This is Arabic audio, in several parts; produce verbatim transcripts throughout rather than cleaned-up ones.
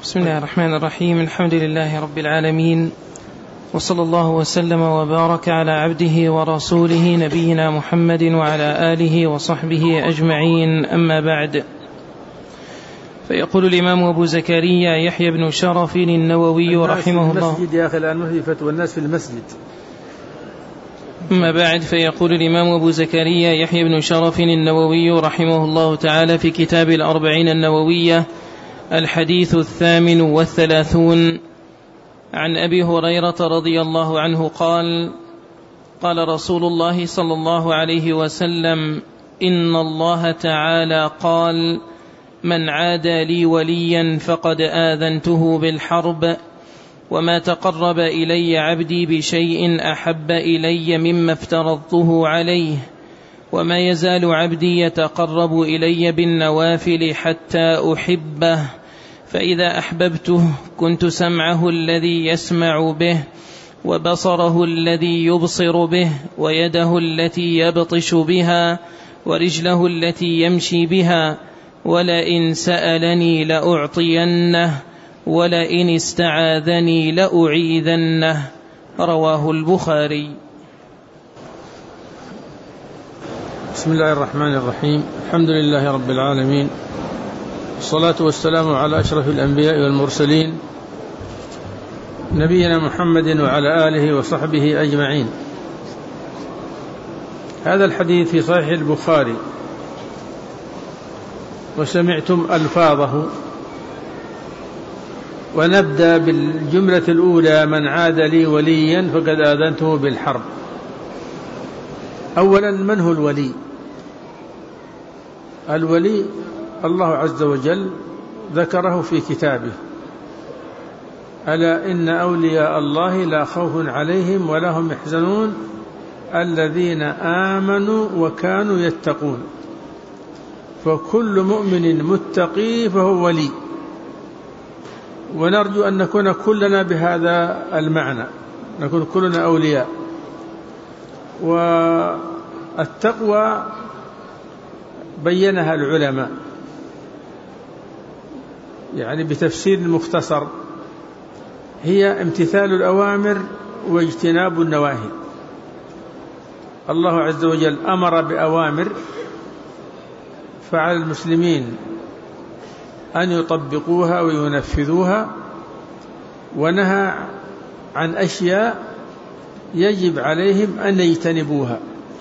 بسم الله الرحمن الرحيم. الحمد لله رب العالمين، وصلى الله وسلم وبارك على عبده ورسوله نبينا محمد وعلى آله وصحبه أجمعين، أما بعد. فيقول الإمام أبو زكريا يحيى بن شرف النووي رحمه الله المسجد يا أخي الآن مهدي فتوى الناس في المسجد. أما بعد، فيقول الإمام أبو زكريا يحيى بن شرف النووي رحمه الله تعالى في كتاب الأربعين النووية الحديث الثامن والثلاثون عن أبي هريرة رضي الله عنه قال: قال رسول الله صلى الله عليه وسلم: إن الله تعالى قال: من عادى لي وليا فقد آذنته بالحرب، وما تقرب إلي عبدي بشيء أحب إلي مما افترضته عليه، وما يزال عبدي يتقرب إلي بالنوافل حتى أحبه، فإذا أحببته كنت سمعه الذي يسمع به، وبصره الذي يبصر به، ويده التي يبطش بها، ورجله التي يمشي بها، ولئن سألني لأعطينه، ولئن استعاذني لأعيذنه. رواه البخاري. بسم الله الرحمن الرحيم. الحمد لله رب العالمين، الصلاة والسلام على أشرف الأنبياء والمرسلين نبينا محمد وعلى آله وصحبه أجمعين. هذا الحديث في صحيح البخاري، وسمعتم ألفاظه. ونبدأ بالجملة الأولى: من عاد لي وليا فقد آذنته بالحرب. أولا، من هو الولي؟ الولي الله عز وجل ذكره في كتابه: ألا إن أولياء الله لا خوف عليهم ولا هم يحزنون الذين آمنوا وكانوا يتقون. فكل مؤمن متقي فهو ولي، ونرجو أن نكون كلنا بهذا المعنى، نكون كلنا أولياء. والتقوى بينها العلماء يعني بتفسير مختصر: هي امتثال الأوامر واجتناب النواهي. الله عز وجل أمر بأوامر، فعلى المسلمين أن يطبقوها وينفذوها، ونهى عن أشياء يجب عليهم أن يجتنبوها.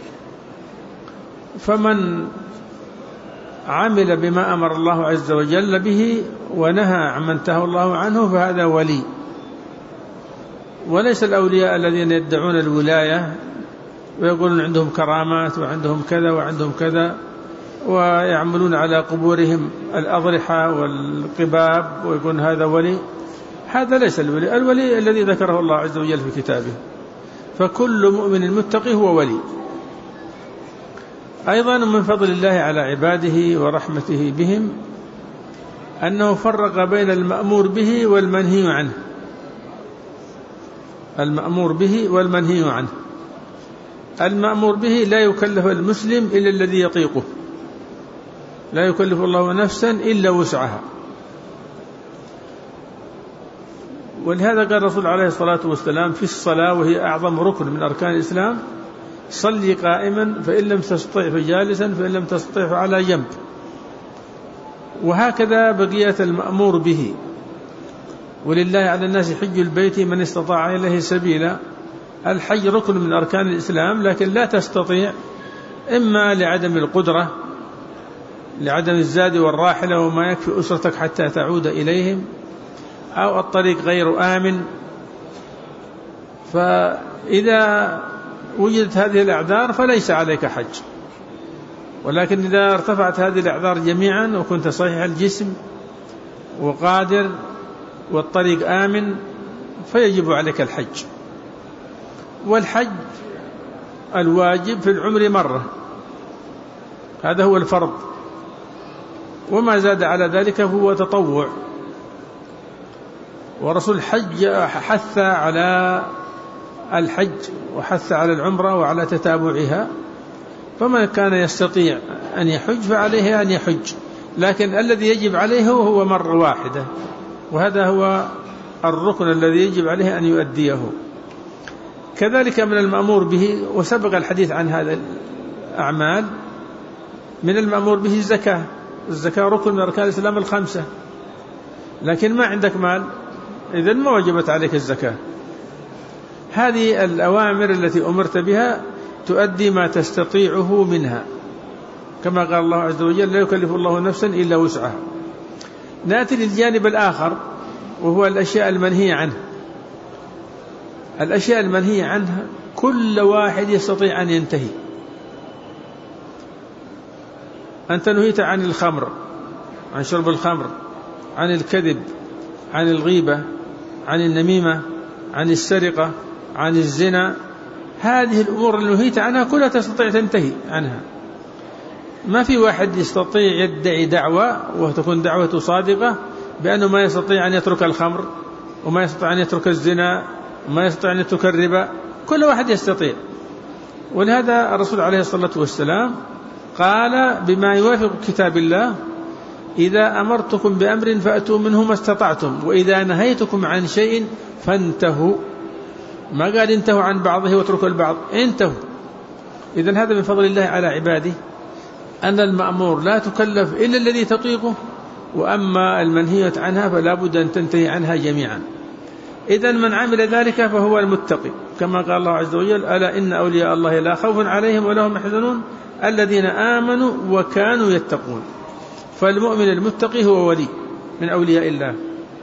فمن عمل بما أمر الله عز وجل به ونهى عما انتهى الله عنه فهذا ولي. وليس الأولياء الذين يدعون الولاية ويقولون عندهم كرامات وعندهم كذا وعندهم كذا، ويعملون على قبورهم الأضرحة والقباب ويقولون هذا ولي. هذا ليس الولي. الولي الذي ذكره الله عز وجل في كتابه. فكل مؤمن متقي هو ولي. أيضا من فضل الله على عباده ورحمته بهم أنه فرق بين المأمور به والمنهي عنه. المأمور به والمنهي عنه. المأمور به لا يكلف المسلم إلا الذي يطيقه، لا يكلف الله نفسا إلا وسعها. ولهذا قال الرسول عليه الصلاة والسلام في الصلاة، وهي أعظم ركن من أركان الإسلام: صلي قائما فإن لم تستطع فجالسا فإن لم تستطع فعلى جنب. وهكذا بقية المأمور به. ولله على الناس حج البيت من استطاع إليه سبيلا. الحج ركن من أركان الإسلام، لكن لا تستطيع، إما لعدم القدرة، لعدم الزاد والراحلة وما يكفي أسرتك حتى تعود إليهم، أو الطريق غير آمن. فإذا وجدت هذه الأعذار فليس عليك حج. ولكن إذا ارتفعت هذه الأعذار جميعا وكنت صحيح الجسم وقادر والطريق آمن فيجب عليك الحج. والحج الواجب في العمر مرة، هذا هو الفرض، وما زاد على ذلك هو تطوع. ورسول الحج حث على الحج وحث على العمرة وعلى تتابعها، فمن كان يستطيع أن يحج فعليه أن يحج، لكن الذي يجب عليه هو مرة واحدة. وهذا هو الركن الذي يجب عليه أن يؤديه. كذلك من المأمور به، وسبق الحديث عن هذا الأعمال، من المأمور به الزكاة. الزكاة ركن من أركان الإسلام الخمسة، لكن ما عندك مال، إذن ما وجبت عليك الزكاة. هذه الأوامر التي أمرت بها تؤدي ما تستطيعه منها، كما قال الله عز وجل: لا يكلف الله نفسا إلا وسعها. نأتي للجانب الآخر، وهو الأشياء المنهية عنه. الأشياء المنهية عنها كل واحد يستطيع أن ينتهي. أنت نهيت عن الخمر، عن شرب الخمر، عن الكذب، عن الغيبة، عن النميمة، عن السرقة، عن الزنا. هذه الأمور اللي نهيت عنها كلها تستطيع تنتهي عنها. ما في واحد يستطيع يدعي دعوة وتكون دعوته صادقة بأنه ما يستطيع أن يترك الخمر، وما يستطيع أن يترك الزنا، وما يستطيع أن يترك الربا. كل واحد يستطيع. ولهذا الرسول عليه الصلاة والسلام قال بما يوافق كتاب الله: إذا أمرتكم بأمر فأتوا منه ما استطعتم، وإذا نهيتكم عن شيء فانتهوا. ما قال انتهوا عن بعضه واتركوا البعض، انتهوا. إذن هذا من فضل الله على عباده، أن المأمور لا تكلف إلا الذي تطيقه، وأما المنهية عنها فلا بد أن تنتهي عنها جميعا. إذن من عمل ذلك فهو المتقي، كما قال الله عز وجل: ألا إن أولياء الله لا خوف عليهم ولا هم يحزنون الذين آمنوا وكانوا يتقون. فالمؤمن المتقي هو ولي من أولياء الله.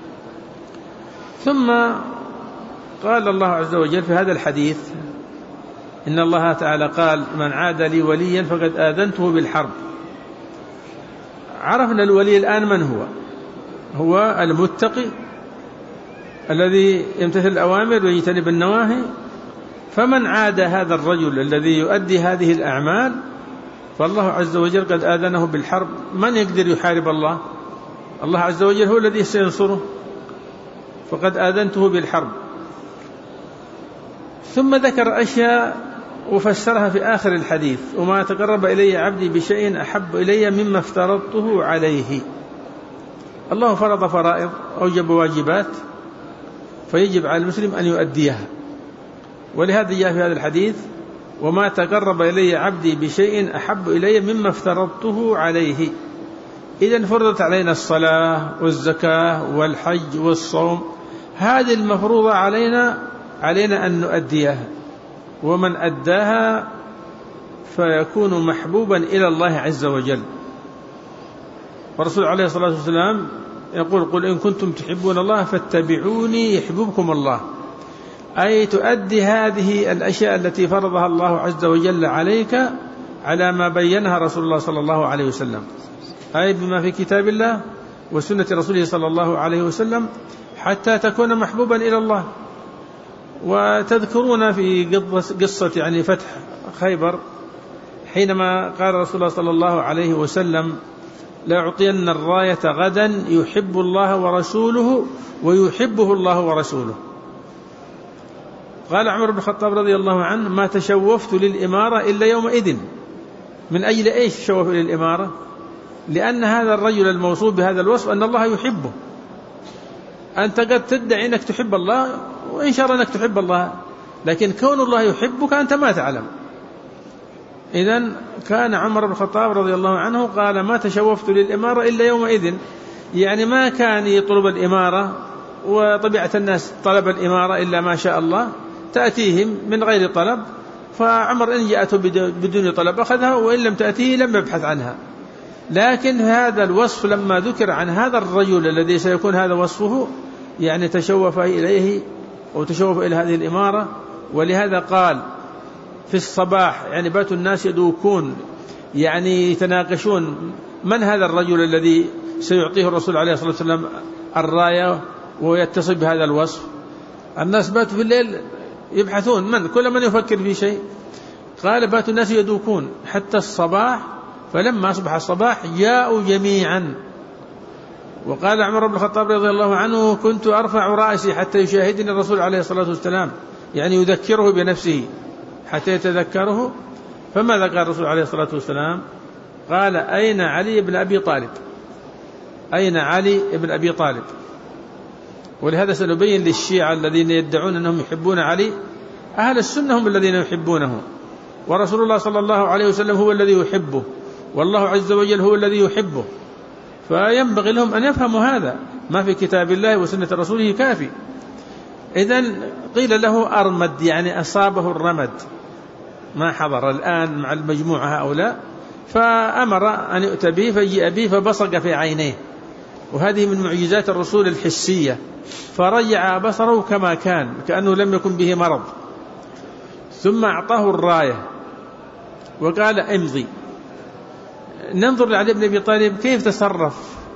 ثم قال الله عز وجل في هذا الحديث: إن الله تعالى قال: من عاد لي وليا فقد آذنته بالحرب. عرفنا الولي الآن من هو؟ هو المتقي الذي يمتثل الأوامر ويجتنب النواهي. فمن عاد هذا الرجل الذي يؤدي هذه الأعمال فالله عز وجل قد آذنه بالحرب. من يقدر يحارب الله؟ الله عز وجل هو الذي سينصره. فقد آذنته بالحرب. ثم ذكر أشياء وفسرها في آخر الحديث: وما تقرب إلي عبدي بشيء أحب إلي مما افترضته عليه. الله فرض فرائض، أوجب واجبات، فيجب على المسلم أن يؤديها. ولهذا جاء في هذا الحديث: وما تقرب إلي عبدي بشيء أحب إلي مما افترضته عليه. إذن فرضت علينا الصلاة والزكاة والحج والصوم، هذه المفروضة علينا علينا أن نؤديها. ومن أداها فيكون محبوبا إلى الله عز وجل. والرسول عليه الصلاة والسلام يقول: قل إن كنتم تحبون الله فاتبعوني يحببكم الله. أي تؤدي هذه الأشياء التي فرضها الله عز وجل عليك على ما بينها رسول الله صلى الله عليه وسلم، أي بما في كتاب الله وسنة رسوله صلى الله عليه وسلم، حتى تكون محبوبا إلى الله. وتذكرون في قصة يعني فتح خيبر، حينما قال رسول الله صلى الله عليه وسلم: لأعطين الراية غدا يحب الله ورسوله ويحبه الله ورسوله. قال عمر بن الخطاب رضي الله عنه: ما تشوفت للإمارة إلا يومئذ. من أجل إيش تشوف للإمارة؟ لأن هذا الرجل الموصوف بهذا الوصف أن الله يحبه. أنت قد تدعي أنك تحب الله، وإن شاء الله أنك تحب الله، لكن كون الله يحبك أنت ما تعلم. إذن كان عمر بن الخطاب رضي الله عنه قال: ما تشوفت للإمارة إلا يومئذ، يعني ما كان يطلب الإمارة، وطبيعة الناس طلب الإمارة إلا ما شاء الله تأتيهم من غير طلب. فعمر إن جاءته بدون طلب أخذها، وإن لم تأتيه لم يبحث عنها. لكن هذا الوصف لما ذكر عن هذا الرجل الذي سيكون هذا وصفه، يعني تشوف إليه وتشوف إلى هذه الإمارة. ولهذا قال في الصباح، يعني بات الناس يدوكون، يعني يتناقشون من هذا الرجل الذي سيعطيه الرسول عليه الصلاة والسلام الراية ويتصل بهذا الوصف. الناس باتوا في الليل يبحثون من كل من يفكر في شيء. قال: بات الناس يدوكون حتى الصباح، فلما أصبح الصباح جاءوا جميعا. وقال عمر بن الخطاب رضي الله عنه: كنت أرفع رأسي حتى يشاهدني الرسول عليه الصلاة والسلام، يعني يذكره بنفسه حتى يتذكره. فماذا قال الرسول عليه الصلاة والسلام؟ قال: أين علي بن أبي طالب؟ أين علي بن أبي طالب؟ ولهذا سنبين للشيعة الذين يدعون أنهم يحبون علي، أهل السنة هم الذين يحبونه، ورسول الله صلى الله عليه وسلم هو الذي يحبه، والله عز وجل هو الذي يحبه. فينبغي لهم أن يفهموا هذا، ما في كتاب الله وسنة رسوله كافي. إذن قيل له أرمد، يعني أصابه الرمد، ما حضر الآن مع المجموعة هؤلاء، فأمر أن يؤتى به فجيء به فبصق في عينيه، وهذه من معجزات الرسول الحسية، فرجع بصره كما كان كأنه لم يكن به مرض. ثم أعطاه الراية وقال امضي. ننظر لعلي بن أبي طالب كيف تصرف.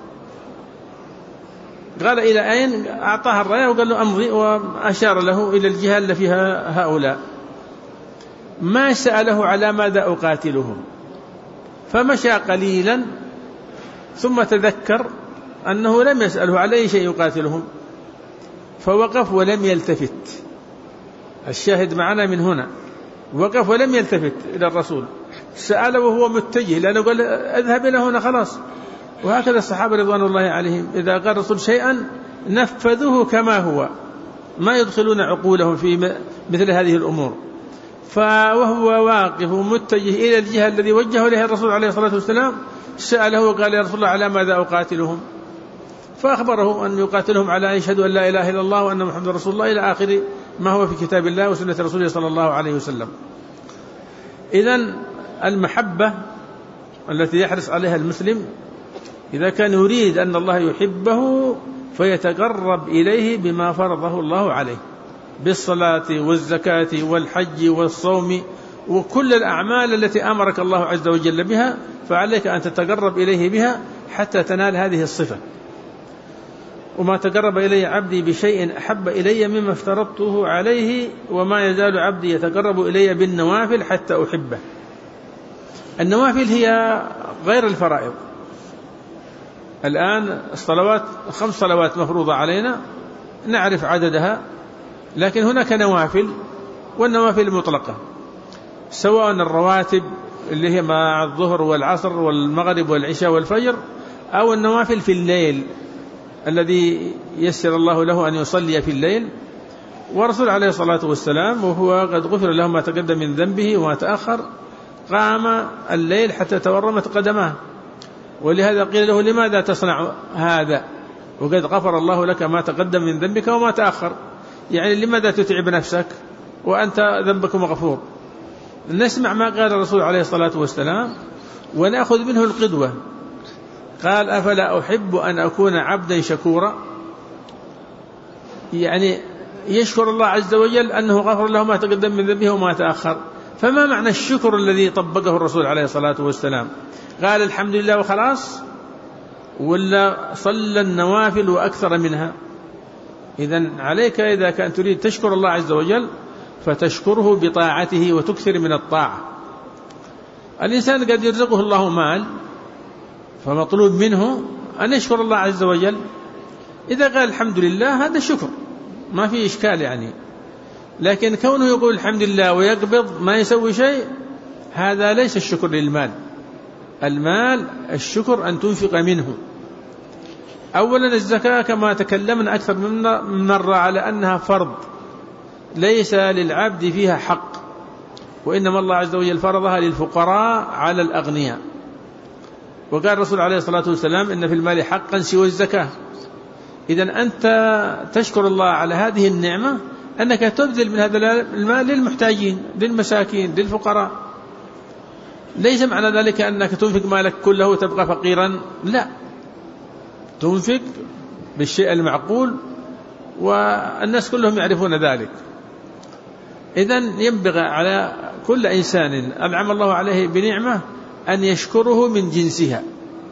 قال إلى أين؟ أعطاه الراية وقال له امضي، وأشار له إلى الجهة التي فيها هؤلاء. ما سأله على ماذا أقاتلهم، فمشى قليلا ثم تذكر أنه لم يسأله على أي شيء يقاتلهم، فوقف ولم يلتفت. الشاهد معنا من هنا، وقف ولم يلتفت إلى الرسول، سأله وهو متجه، لأنه قال اذهب إلى هنا خلاص. وهكذا الصحابة رضوان الله عليهم إذا قال الرسول شيئا نفذوه كما هو، ما يدخلون عقولهم في مثل هذه الأمور. فوهو واقف متجه إلى الجهة الذي وجهه إليها الرسول عليه الصلاة والسلام، سأله وقال يا رسول الله على ماذا أقاتلهم؟ فأخبره أن يقاتلهم على أن يشهدوا أن لا إله إلا الله وأن محمد رسول الله، إلى آخر ما هو في كتاب الله وسنة رسوله صلى الله عليه وسلم. إذن المحبة التي يحرص عليها المسلم إذا كان يريد أن الله يحبه فيتقرب إليه بما فرضه الله عليه، بالصلاة والزكاة والحج والصوم وكل الأعمال التي أمرك الله عز وجل بها، فعليك أن تتقرب إليه بها حتى تنال هذه الصفة. وما تقرب إلي عبدي بشيء أحب إلي مما افترضته عليه، وما يزال عبدي يتقرب إلي بالنوافل حتى أحبه. النوافل هي غير الفرائض. الآن الصلوات خمس صلوات مفروضة علينا نعرف عددها، لكن هناك نوافل، والنوافل مطلقة، سواء الرواتب اللي هي مع الظهر والعصر والمغرب والعشاء والفجر، أو النوافل في الليل الذي يسر الله له أن يصلي في الليل. ورسول عليه الصلاة والسلام وهو قد غفر له ما تقدم من ذنبه وما تأخر قام الليل حتى تورمت قدماه، ولهذا قيل له لماذا تصنع هذا وقد غفر الله لك ما تقدم من ذنبك وما تأخر؟ يعني لماذا تتعب نفسك وأنت ذنبك مغفور؟ نسمع ما قال الرسول عليه الصلاة والسلام ونأخذ منه القدوة. قال أفلا أحب أن أكون عبدا شكورا، يعني يشكر الله عز وجل أنه غفر له ما تقدم من ذنبه وما تأخر. فما معنى الشكر الذي طبقه الرسول عليه الصلاة والسلام؟ قال الحمد لله وخلاص، ولا صلى النوافل وأكثر منها؟ إذن عليك إذا كان تريد تشكر الله عز وجل فتشكره بطاعته وتكثر من الطاعة. الإنسان قد يرزقه الله مال، فمطلوب منه أن يشكر الله عز وجل. إذا قال الحمد لله هذا شكر، ما في إشكال يعني. لكن كونه يقول الحمد لله ويقبض ما يسوي شيء، هذا ليس الشكر للمال. المال الشكر أن تنفق منه. أولا الزكاة كما تكلمنا أكثر من مرة على أنها فرض، ليس للعبد فيها حق، وإنما الله عز وجل فرضها للفقراء على الأغنياء. وقال الرسول عليه الصلاة والسلام إن في المال حقا سوى الزكاة. إذن أنت تشكر الله على هذه النعمة أنك تبذل من هذا المال للمحتاجين، للمساكين، للفقراء. ليس معنى ذلك أنك تنفق مالك كله وتبقى فقيرا، لا، تنفق بالشيء المعقول، والناس كلهم يعرفون ذلك. إذن ينبغي على كل إنسان أنعم الله عليه بنعمة أن يشكره من جنسها.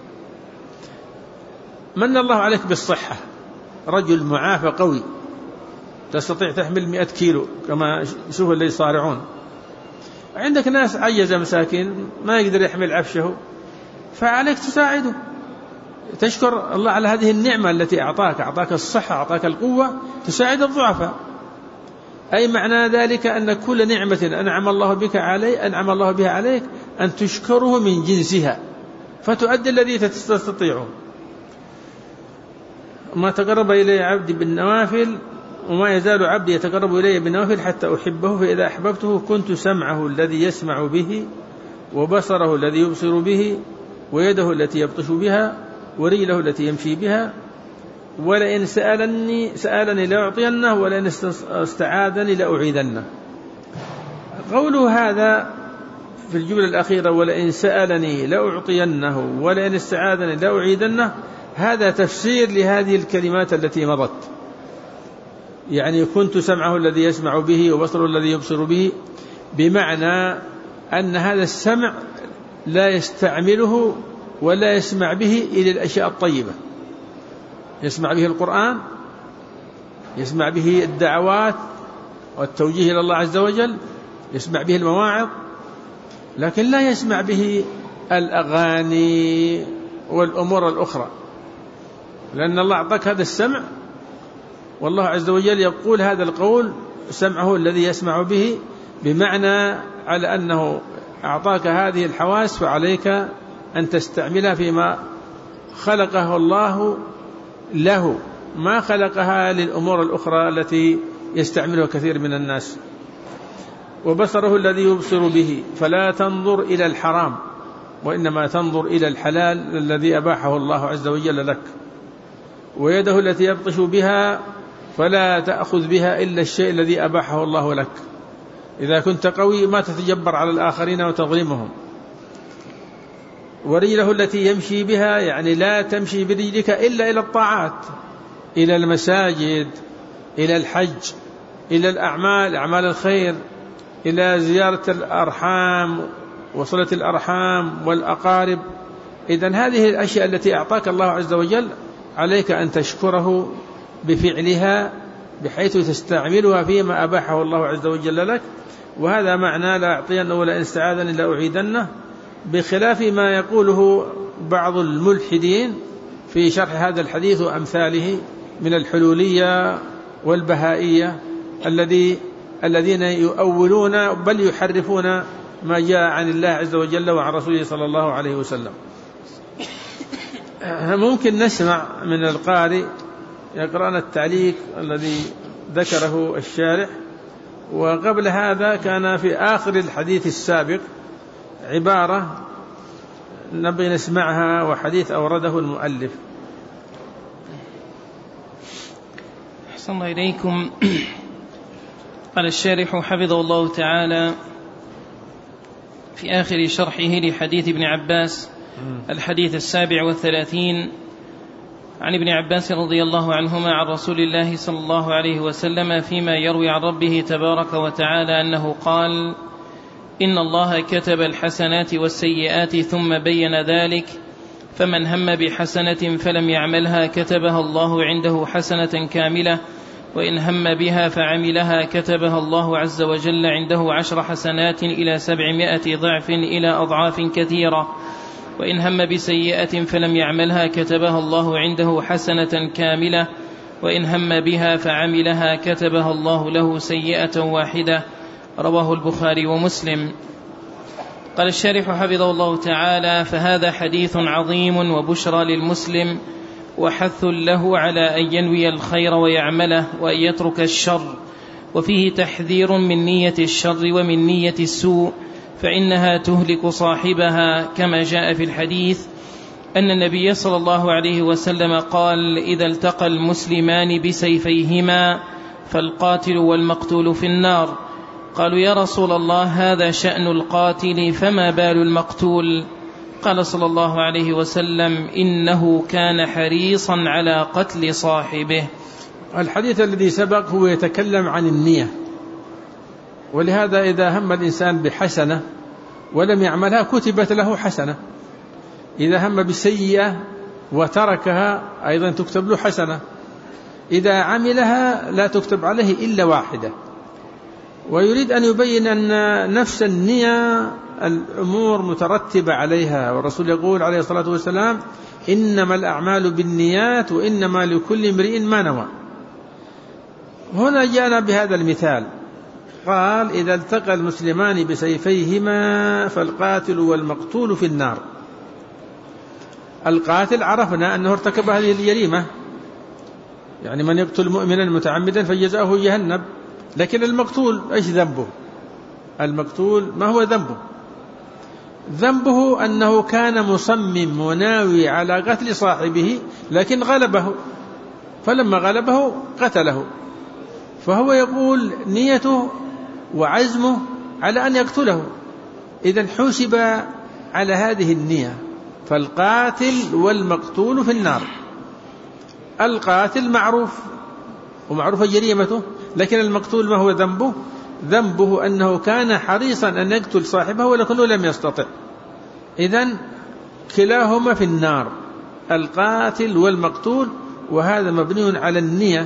من الله عليك بالصحة، رجل معافى قوي تستطيع تحمل مئة كيلو كما شوف اللي يصارعون. عندك ناس عجزة مساكين ما يقدر يحمل عفشه، فعليك تساعده، تشكر الله على هذه النعمة التي أعطاك، أعطاك الصحة، أعطاك القوة، تساعد الضعفاء. أي معنى ذلك أن كل نعمة أنعم الله بك عليه أنعم الله بها عليك أن تشكره من جنسها فتؤدي الذي تستطيعه. ما تقرب إلي عبدي بالنوافل وما يزال عبدي يتقرب إلي بالنوافل حتى أحبه، فإذا أحببته كنت سمعه الذي يسمع به، وبصره الذي يبصر به، ويده التي يبطش بها، ورجله التي يمشي بها، ولئن سألني سألني لأعطينه، ولئن استعاذني لأعيذنه. قوله هذا في الجملة الأخيرة ولئن سألني لأعطينه ولئن استعاذني لأعيذنه، هذا تفسير لهذه الكلمات التي مضت. يعني كنت سمعه الذي يسمع به وبصره الذي يبصر به، بمعنى أن هذا السمع لا يستعمله ولا يسمع به إلى الأشياء الطيبة، يسمع به القرآن، يسمع به الدعوات والتوجيه إلى الله عز وجل، يسمع به المواعظ، لكن لا يسمع به الأغاني والأمور الأخرى، لأن الله أعطاك هذا السمع، والله عز وجل يقول هذا القول سمعه الذي يسمع به، بمعنى على أنه أعطاك هذه الحواس، فعليك أن تستعملها فيما خلقه الله له، ما خلقها للأمور الأخرى التي يستعملها كثير من الناس. وبصره الذي يبصر به، فلا تنظر إلى الحرام وإنما تنظر إلى الحلال الذي أباحه الله عز وجل لك. ويده التي يبطش بها، فلا تأخذ بها إلا الشيء الذي أباحه الله لك. إذا كنت قوي ما تتجبر على الآخرين وتظلمهم. ورجله التي يمشي بها، يعني لا تمشي برجلك إلا إلى الطاعات، إلى المساجد، إلى الحج، إلى الأعمال، أعمال الخير، إلى زيارة الأرحام وصلة الأرحام والأقارب. إذن هذه الأشياء التي أعطاك الله عز وجل عليك أن تشكره بفعلها، بحيث تستعملها فيما أباحه الله عز وجل لك. وهذا معنى لا أعطينه ولئن استعاذني لأعيذنه، بخلاف ما يقوله بعض الملحدين في شرح هذا الحديث وأمثاله من الحلولية والبهائية الذي الذين يؤولون بل يحرفون ما جاء عن الله عز وجل وعن رسوله صلى الله عليه وسلم. ممكن نسمع من القارئ يقرأنا التعليق الذي ذكره الشارح. وقبل هذا كان في آخر الحديث السابق عبارة نبغي نسمعها، وحديث أورده المؤلف. أحسن الله إليكم. قال الشارح حفظه الله تعالى في آخر شرحه لحديث ابن عباس الحديث السابع والثلاثين عن ابن عباس رضي الله عنهما عن رسول الله صلى الله عليه وسلم فيما يروي عن ربه تبارك وتعالى أنه قال: إن الله كتب الحسنات والسيئات ثم بين ذلك، فمن هم بحسنة فلم يعملها كتبها الله عنده حسنة كاملة، وإن هم بها فعملها كتبها الله عز وجل عنده عشر حسنات إلى سبعمائة ضعف إلى أضعاف كثيرة، وإن هم بسيئة فلم يعملها كتبها الله عنده حسنة كاملة، وإن هم بها فعملها كتبها الله له سيئة واحدة. رواه البخاري ومسلم. قال الشارح حفظه الله تعالى: فهذا حديث عظيم وبشرى للمسلم، وحث له على أن ينوي الخير ويعمله وأن يترك الشر، وفيه تحذير من نية الشر ومن نية السوء، فإنها تهلك صاحبها، كما جاء في الحديث أن النبي صلى الله عليه وسلم قال: إذا التقى المسلمان بسيفيهما فالقاتل والمقتول في النار. قالوا: يا رسول الله، هذا شأن القاتل، فما بال المقتول؟ قال صلى الله عليه وسلم: إنه كان حريصا على قتل صاحبه. الحديث الذي سبق هو يتكلم عن النية، ولهذا إذا هم الإنسان بحسنة ولم يعملها كتبت له حسنة، إذا هم بسيئة وتركها أيضا تكتب له حسنة، إذا عملها لا تكتب عليه إلا واحدة. ويريد أن يبين أن نفس النية الأمور مترتبة عليها، والرسول يقول عليه الصلاة والسلام: إنما الأعمال بالنيات وإنما لكل امرئ ما نوى. هنا جاءنا بهذا المثال، قال: إذا التقى المسلمان بسيفيهما فالقاتل والمقتول في النار. القاتل عرفنا أنه ارتكب هذه الجريمة، يعني من يقتل مؤمنا متعمدا فجزاؤه جهنم. لكن المقتول ايش ذنبه؟ المقتول ما هو ذنبه؟ ذنبه أنه كان مصمم وناوي على قتل صاحبه لكن غلبه، فلما غلبه قتله، فهو يقول نيته وعزمه على أن يقتله، إذن حسب على هذه النية. فالقاتل والمقتول في النار. القاتل معروف ومعروف جريمته، لكن المقتول ما هو ذنبه؟ ذنبه أنه كان حريصا أن يقتل صاحبه ولكنه لم يستطع. إذن كلاهما في النار، القاتل والمقتول، وهذا مبني على النية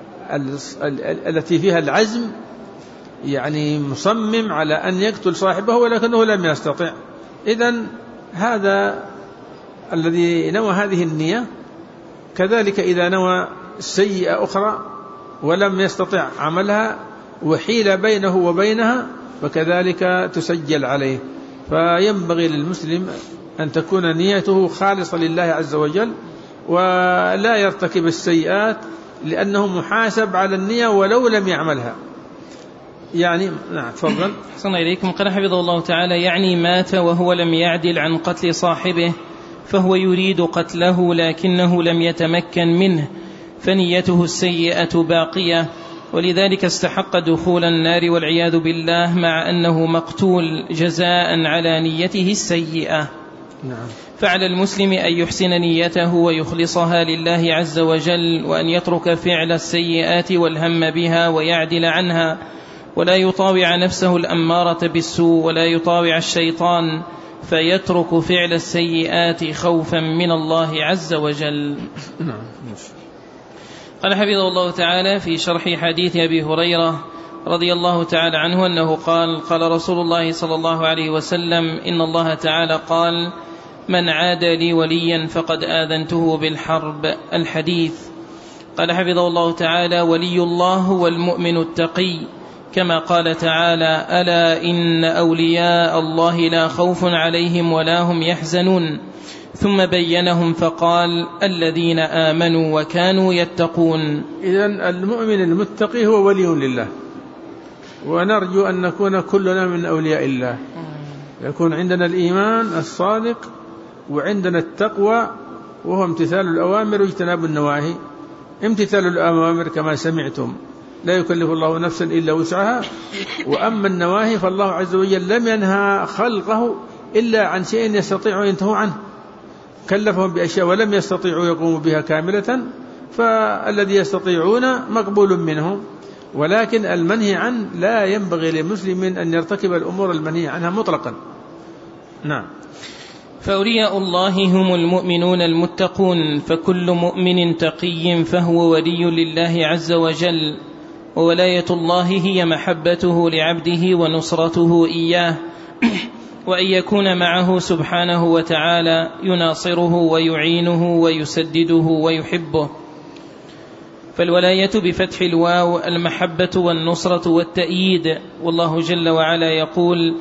التي فيها العزم، يعني مصمم على أن يقتل صاحبه ولكنه لم يستطع. إذن هذا الذي نوى هذه النية. كذلك إذا نوى سيئة أخرى ولم يستطع عملها وحيل بينه وبينها فكذلك تسجل عليه. فينبغي للمسلم أن تكون نيته خالصة لله عز وجل ولا يرتكب السيئات، لأنه محاسب على النية ولو لم يعملها. يعني نعم تفضل. أحسن إليكم. قال حفظه الله تعالى: يعني مات وهو لم يعدل عن قتل صاحبه فهو يريد قتله لكنه لم يتمكن منه، فنيته السيئة باقية، ولذلك استحق دخول النار والعياذ بالله مع أنه مقتول جزاء على نيته السيئة. نعم. فعلى المسلم أن يحسن نيته ويخلصها لله عز وجل، وأن يترك فعل السيئات والهم بها ويعدل عنها، ولا يطاوع نفسه الأمارة بالسوء ولا يطاوع الشيطان فيترك فعل السيئات خوفا من الله عز وجل. نعم. قال حفظه الله تعالى في شرح حديث أبي هريرة رضي الله تعالى عنه أنه قال: قال رسول الله صلى الله عليه وسلم: إن الله تعالى قال: من عاد لي وليا فقد آذنته بالحرب. الحديث. قال حفظه الله تعالى: ولي الله والمؤمن التقي، كما قال تعالى: ألا إن أولياء الله لا خوف عليهم ولا هم يحزنون. ثم بينهم فقال: الذين آمنوا وكانوا يتقون. إذن المؤمن المتقي هو ولي لله، ونرجو أن نكون كلنا من أولياء الله، يكون عندنا الإيمان الصادق وعندنا التقوى، وهو امتثال الأوامر واجتناب النواهي. امتثال الأوامر كما سمعتم لا يكلف الله نفسا إلا وسعها، وأما النواهي فالله عز وجل لم ينهى خلقه إلا عن شيء يستطيعوا ينتهوا عنه، كلفهم بأشياء ولم يستطيعوا يقوموا بها كاملة، فالذي يستطيعون مقبول منهم، ولكن المنهي عنه لا ينبغي لمسلم أن يرتكب الأمور المنهي عنها مطلقا. نعم. فأولياء الله هم المؤمنون المتقون، فكل مؤمن تقي فهو ولي لله عز وجل، وولاية الله هي محبته لعبده ونصرته إياه، وأن يكون معه سبحانه وتعالى يناصره ويعينه ويسدده ويحبه. فالولاية بفتح الواو المحبة والنصرة والتأييد. والله جل وعلا يقول: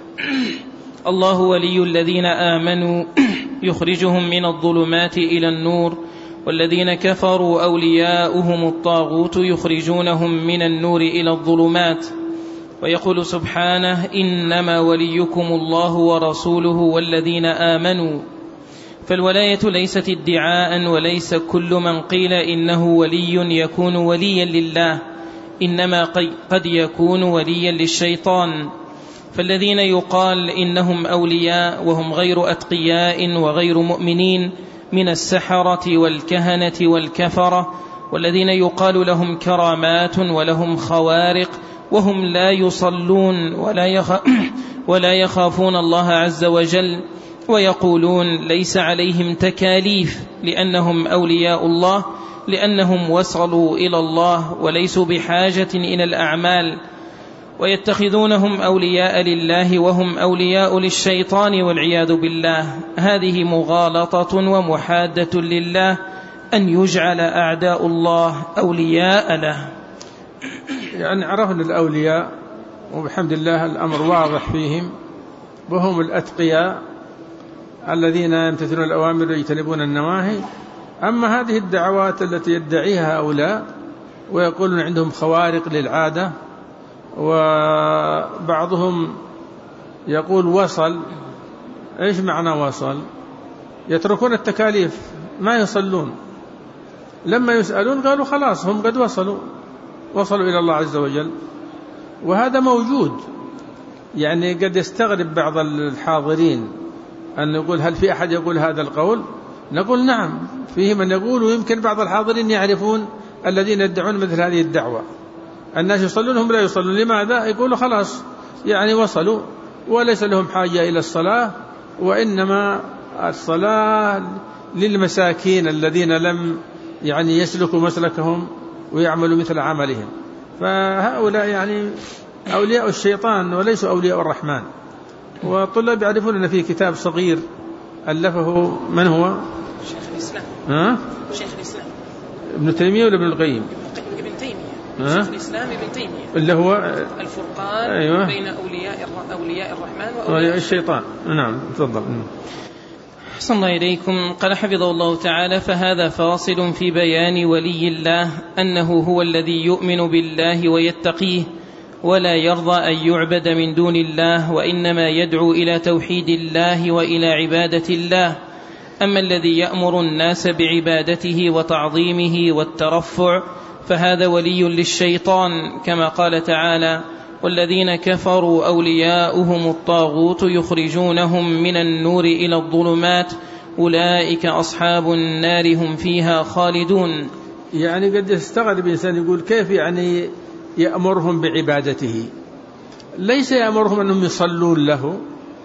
الله ولي الذين آمنوا يخرجهم من الظلمات إلى النور، والذين كفروا أولياؤهم الطاغوت يخرجونهم من النور إلى الظلمات. ويقول سبحانه: إنما وليكم الله ورسوله والذين آمنوا. فالولاية ليست ادعاء، وليس كل من قيل إنه ولي يكون وليا لله، إنما قد يكون وليا للشيطان. فالذين يقال إنهم أولياء وهم غير أتقياء وغير مؤمنين من السحرة والكهنة والكفرة، والذين يقال لهم كرامات ولهم خوارق وهم لا يصلون ولا يخافون الله عز وجل، ويقولون ليس عليهم تكاليف لأنهم أولياء الله، لأنهم وصلوا إلى الله وليسوا بحاجة إلى الأعمال، ويتخذونهم أولياء لله وهم أولياء للشيطان والعياذ بالله. هذه مغالطة ومحادة لله أن يجعل أعداء الله أولياء له. يعني عرفنا الأولياء وبحمد الله الأمر واضح فيهم، وهم الأتقياء الذين يمتثلون الأوامر ويجتنبون النواهي، أما هذه الدعوات التي يدعيها هؤلاء ويقولون عندهم خوارق للعادة، وبعضهم يقول وصل. إيش معنى وصل؟ يتركون التكاليف ما يصلون، لما يسألون قالوا خلاص هم قد وصلوا وصلوا إلى الله عز وجل. وهذا موجود، يعني قد يستغرب بعض الحاضرين أن يقول هل في أحد يقول هذا القول؟ نقول نعم فيه من يقول، ويمكن بعض الحاضرين يعرفون الذين يدعون مثل هذه الدعوة. الناس يصلون هم لا يصلون، لماذا؟ يقولوا خلاص يعني وصلوا وليس لهم حاجة إلى الصلاة، وإنما الصلاة للمساكين الذين لم يعني يسلكوا مسلكهم ويعملوا مثل عملهم. فهؤلاء يعني أولياء الشيطان وليسوا أولياء الرحمن. والطلاب يعرفون أن في كتاب صغير ألفه من هو؟ شيخ الإسلام. ها؟ شيخ الإسلام ابن تيمية ولا ابن القيم؟ ابن تيمية. شيخ الإسلام ابن تيمية اللي هو الفرقان أيوة. بين أولياء أولياء الرحمن وأولياء الشيطان. نعم تفضل. أحسن الله إليكم. قال حفظه الله تعالى: فهذا فاصل في بيان ولي الله أنه هو الذي يؤمن بالله ويتقيه ولا يرضى أن يعبد من دون الله، وإنما يدعو إلى توحيد الله وإلى عبادة الله. أما الذي يأمر الناس بعبادته وتعظيمه والترفع فهذا ولي للشيطان، كما قال تعالى: والذين كفروا أولياؤهم الطاغوت يخرجونهم من النور إلى الظلمات أولئك أصحاب النار هم فيها خالدون. يعني قد يستغرب إنسان يقول كيف يعني يأمرهم بعبادته؟ ليس يأمرهم أنهم يصلون له،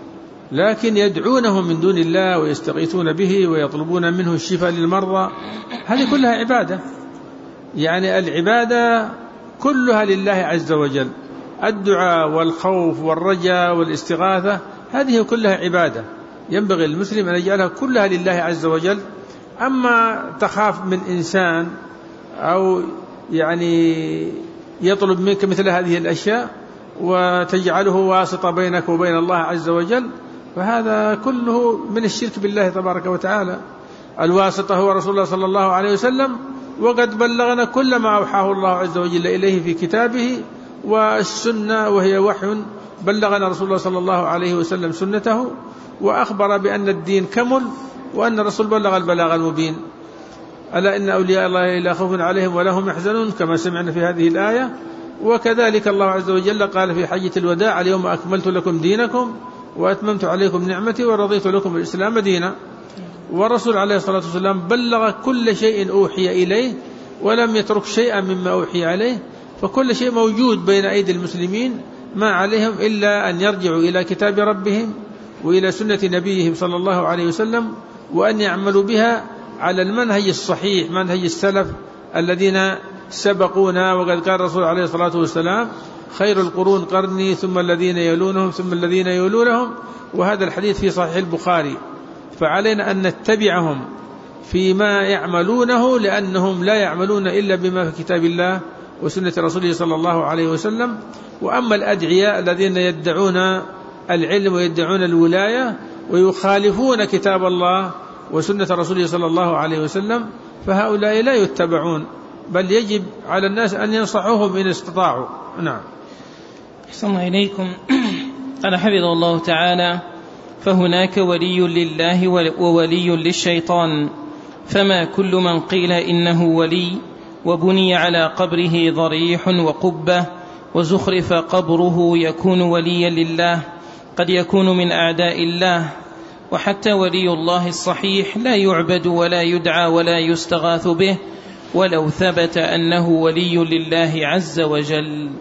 لكن يدعونهم من دون الله ويستغيثون به ويطلبون منه الشفاء للمرضى. هذه كلها عبادة، يعني العبادة كلها لله عز وجل. الدعاء والخوف والرجاء والاستغاثة هذه كلها عبادة، ينبغي المسلم أن يجعلها كلها لله عز وجل. أما تخاف من إنسان أو يعني يطلب منك مثل هذه الأشياء وتجعله واسطة بينك وبين الله عز وجل، فهذا كله من الشرك بالله تبارك وتعالى. الواسطة هو رسول الله صلى الله عليه وسلم، وقد بلغنا كل ما أوحاه الله عز وجل إليه في كتابه، والسنة وهي وحي بلغنا رسول الله صلى الله عليه وسلم سنته وأخبر بأن الدين كمل وأن الرسول بلغ البلاغ المبين. ألا إن أولياء الله لا خوف عليهم ولا هم يحزنون، كما سمعنا في هذه الآية. وكذلك الله عز وجل قال في حجة الوداع: اليوم أكملت لكم دينكم وأتممت عليكم نعمتي ورضيت لكم الإسلام دينا. والرسول عليه الصلاة والسلام بلغ كل شيء أوحي إليه ولم يترك شيئا مما أوحي عليه، فكل شيء موجود بين أيدي المسلمين، ما عليهم إلا أن يرجعوا إلى كتاب ربهم وإلى سنة نبيهم صلى الله عليه وسلم، وأن يعملوا بها على المنهج الصحيح، منهج السلف الذين سبقونا. وقد قال الرسول عليه الصلاة والسلام: خير القرون قرني ثم الذين يلونهم ثم الذين يلونهم. وهذا الحديث في صحيح البخاري. فعلينا أن نتبعهم فيما يعملونه، لأنهم لا يعملون إلا بما في كتاب الله وسنة رسوله صلى الله عليه وسلم. وأما الأدعياء الذين يدعون العلم ويدعون الولاية ويخالفون كتاب الله وسنة رسوله صلى الله عليه وسلم، فهؤلاء لا يتبعون، بل يجب على الناس أن ينصحوهم إن استطاعوا. نعم. أحسن الله إليكم. قال حفظه الله تعالى: فهناك ولي لله وولي للشيطان، فما كل من قيل إنه ولي وبني على قبره ضريح وقبة وزخرف قبره يكون وليا لله، قد يكون من أعداء الله. وحتى ولي الله الصحيح لا يعبد ولا يدعى ولا يستغاث به ولو ثبت أنه ولي لله عز وجل.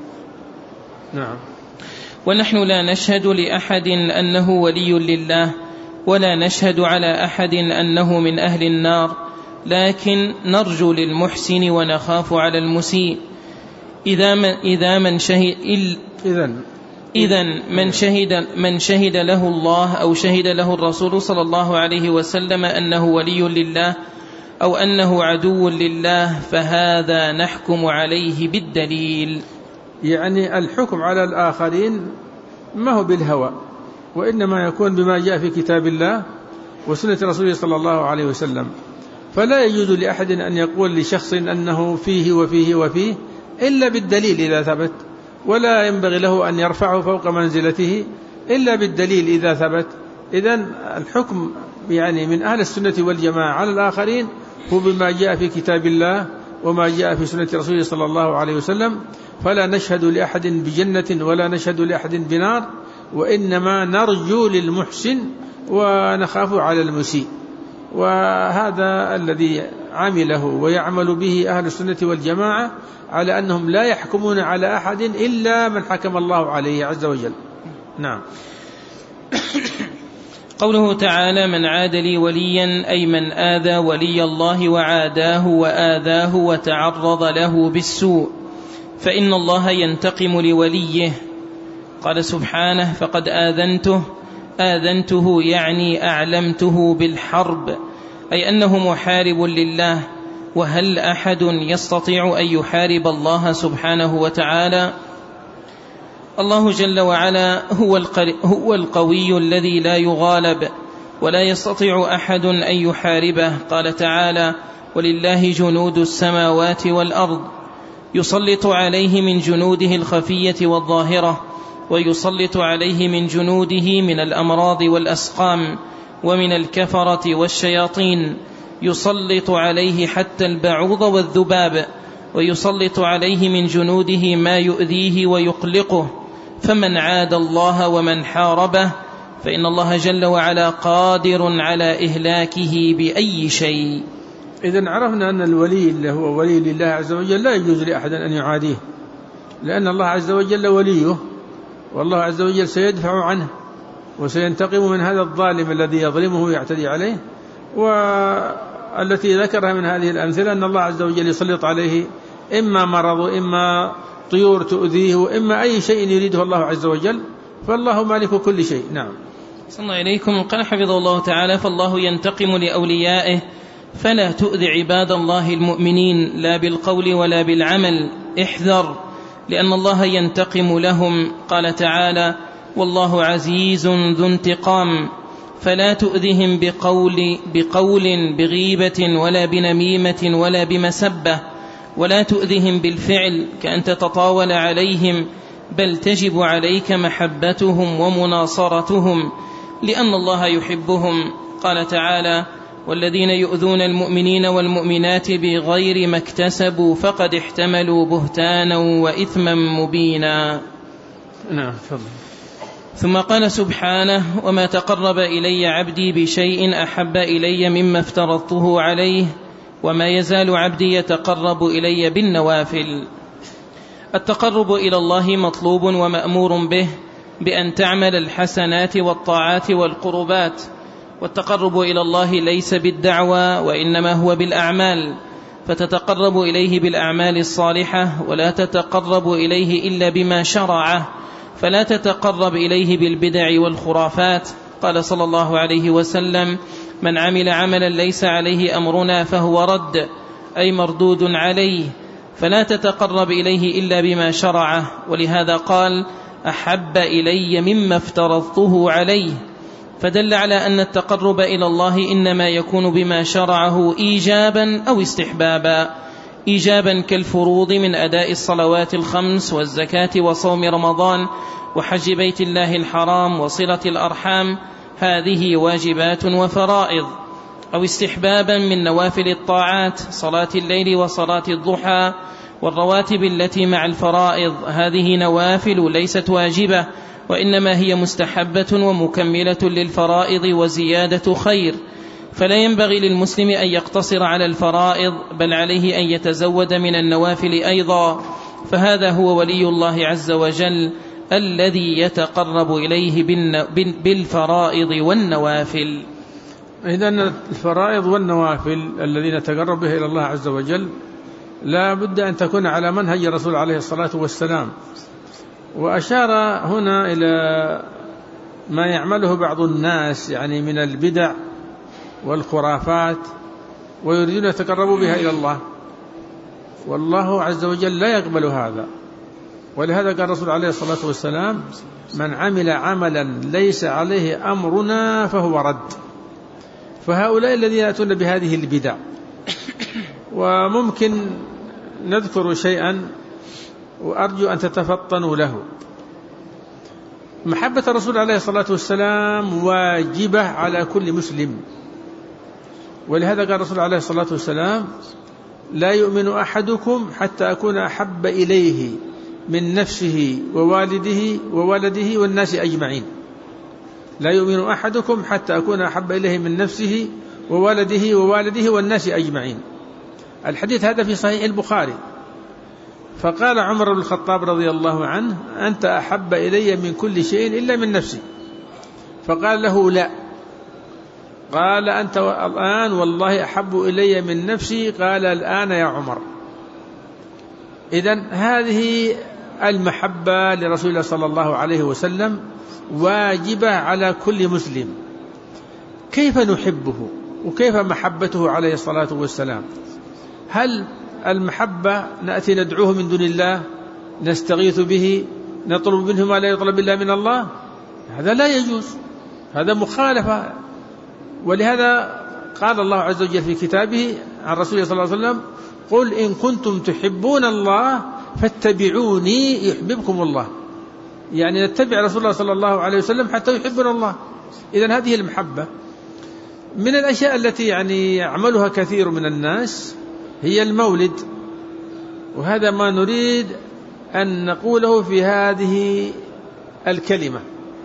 نعم. ونحن لا نشهد لأحد أنه ولي لله، ولا نشهد على أحد أنه من أهل النار، لكن نرجو للمحسن ونخاف على المسيء. إذا من, إذا من شهد إذن إذن من شهد من شهد له الله أو شهد له الرسول صلى الله عليه وسلم أنه ولي لله أو أنه عدو لله، فهذا نحكم عليه بالدليل. يعني الحكم على الآخرين ما هو بالهوى، وإنما يكون بما جاء في كتاب الله وسنة رسوله صلى الله عليه وسلم. فلا يجوز لأحد أن يقول لشخص أنه فيه وفيه وفيه إلا بالدليل إذا ثبت، ولا ينبغي له أن يرفعه فوق منزلته إلا بالدليل إذا ثبت. إذن الحكم يعني من أهل السنة والجماعة على الآخرين هو بما جاء في كتاب الله وما جاء في سنة رسوله صلى الله عليه وسلم، فلا نشهد لأحد بجنة ولا نشهد لأحد بنار، وإنما نرجو للمحسن ونخاف على المسيء. وهذا الذي عمله ويعمل به أهل السنة والجماعة، على أنهم لا يحكمون على أحد إلا من حكم الله عليه عز وجل. نعم. قوله تعالى: من عاد لي وليا، أي من آذى ولي الله وعاداه وآذاه وتعرض له بالسوء، فإن الله ينتقم لوليه. قال سبحانه: فقد آذنته آذنته يعني أعلمته بالحرب، أي أنه محارب لله. وهل أحد يستطيع أن يحارب الله سبحانه وتعالى؟ الله جل وعلا هو القوي الذي لا يغالب، ولا يستطيع أحد أن يحاربه. قال تعالى: ولله جنود السماوات والأرض، يسلط عليه من جنوده الخفية والظاهرة، ويسلط عليه من جنوده من الأمراض والأسقام ومن الكفرة والشياطين، يسلط عليه حتى البعوض والذباب، ويسلط عليه من جنوده ما يؤذيه ويقلقه. فمن عاد الله ومن حاربه فإن الله جل وعلا قادر على إهلاكه بأي شيء. إذن عرفنا أن الولي اللي هو ولي لله عز وجل لا يجوز لأحد أن يعاديه، لأن الله عز وجل وليه، والله عز وجل سيدفع عنه وسينتقم من هذا الظالم الذي يظلمه ويعتدي عليه. والتي ذكرها من هذه الأمثلة أن الله عز وجل يسلط عليه إما مرض وإما طيور تؤذيه وإما أي شيء يريده الله عز وجل، فالله مالك كل شيء. نعم. صلى الله إليكم. قال حفظه الله تعالى: فالله ينتقم لأوليائه فلا تؤذي عباد الله المؤمنين لا بالقول ولا بالعمل، احذر، لأن الله ينتقم لهم. قال تعالى: والله عزيز ذو انتقام، فلا تؤذهم بقول, بقول بغيبة ولا بنميمة ولا بمسبة، ولا تؤذهم بالفعل كأن تتطاول عليهم، بل تجب عليك محبتهم ومناصرتهم لأن الله يحبهم. قال تعالى: والذين يؤذون المؤمنين والمؤمنات بغير ما اكتسبوا فقد احتملوا بهتانا وإثما مبينا. نعم. ثم قال سبحانه: وما تقرب إلي عبدي بشيء أحب إلي مما افترضته عليه، وما يزال عبدي يتقرب إلي بالنوافل. التقرب إلى الله مطلوب ومأمور به بأن تعمل الحسنات والطاعات والقربات، والتقرب إلى الله ليس بالدعوى وإنما هو بالأعمال، فتتقرب إليه بالأعمال الصالحة، ولا تتقرب إليه إلا بما شرعه، فلا تتقرب إليه بالبدع والخرافات. قال صلى الله عليه وسلم: من عمل عملا ليس عليه أمرنا فهو رد، أي مردود عليه، فلا تتقرب إليه إلا بما شرعه. ولهذا قال: أحب إلي مما افترضته عليه، فدل على أن التقرب إلى الله إنما يكون بما شرعه إيجابا أو استحبابا. إيجابا كالفروض من أداء الصلوات الخمس والزكاة وصوم رمضان وحج بيت الله الحرام وصلة الأرحام، هذه واجبات وفرائض. أو استحبابا من نوافل الطاعات، صلاة الليل وصلاة الضحى والرواتب التي مع الفرائض، هذه نوافل ليست واجبة، وإنما هي مستحبة ومكملة للفرائض وزيادة خير. فلا ينبغي للمسلم أن يقتصر على الفرائض، بل عليه أن يتزود من النوافل أيضا، فهذا هو ولي الله عز وجل الذي يتقرب إليه بالفرائض والنوافل. إذن الفرائض والنوافل الذين نتقرب به إلى الله عز وجل لا بد أن تكون على منهج الرسول عليه الصلاة والسلام. وأشار هنا إلى ما يعمله بعض الناس يعني من البدع والخرافات، ويريدون يتقربوا بها إلى الله، والله عز وجل لا يقبل هذا. ولهذا قال الرسول عليه الصلاة والسلام: من عمل عملا ليس عليه أمرنا فهو رد. فهؤلاء الذين يأتون بهذه البدع وممكن نذكر شيئا وأرجو أن تتفطنوا له. محبة الرسول عليه الصلاة والسلام واجبة على كل مسلم، ولهذا قال الرسول عليه الصلاة والسلام: لا يؤمن أحدكم حتى أكون أحب إليه من نفسه ووالده وولده والناس أجمعين. لا يؤمن أحدكم حتى أكون أحب إليه من نفسه وولده ووالده والناس أجمعين. الحديث هذا في صحيح البخاري. فقال عمر بن الخطاب رضي الله عنه: أنت أحب إلي من كل شيء إلا من نفسي. فقال له: لا. قال: أنت الآن والله أحب إلي من نفسي. قال: الآن يا عمر. إذن هذه المحبة لرسول الله صلى الله عليه وسلم واجبة على كل مسلم. كيف نحبه وكيف محبته عليه الصلاة والسلام؟ هل المحبة نأتي ندعوه من دون الله، نستغيث به، نطلب منه ما لا يطلب إلا من الله؟ هذا لا يجوز، هذا مخالفة. ولهذا قال الله عز وجل في كتابه عن رسوله صلى الله عليه وسلم: قل إن كنتم تحبون الله فاتبعوني يحببكم الله. يعني نتبع رسول الله صلى الله عليه وسلم حتى يحبنا الله. إذن هذه المحبة. من الأشياء التي يعني يعملها كثير من الناس هي المولد، وهذا ما نريد أن نقوله في هذه الكلمة.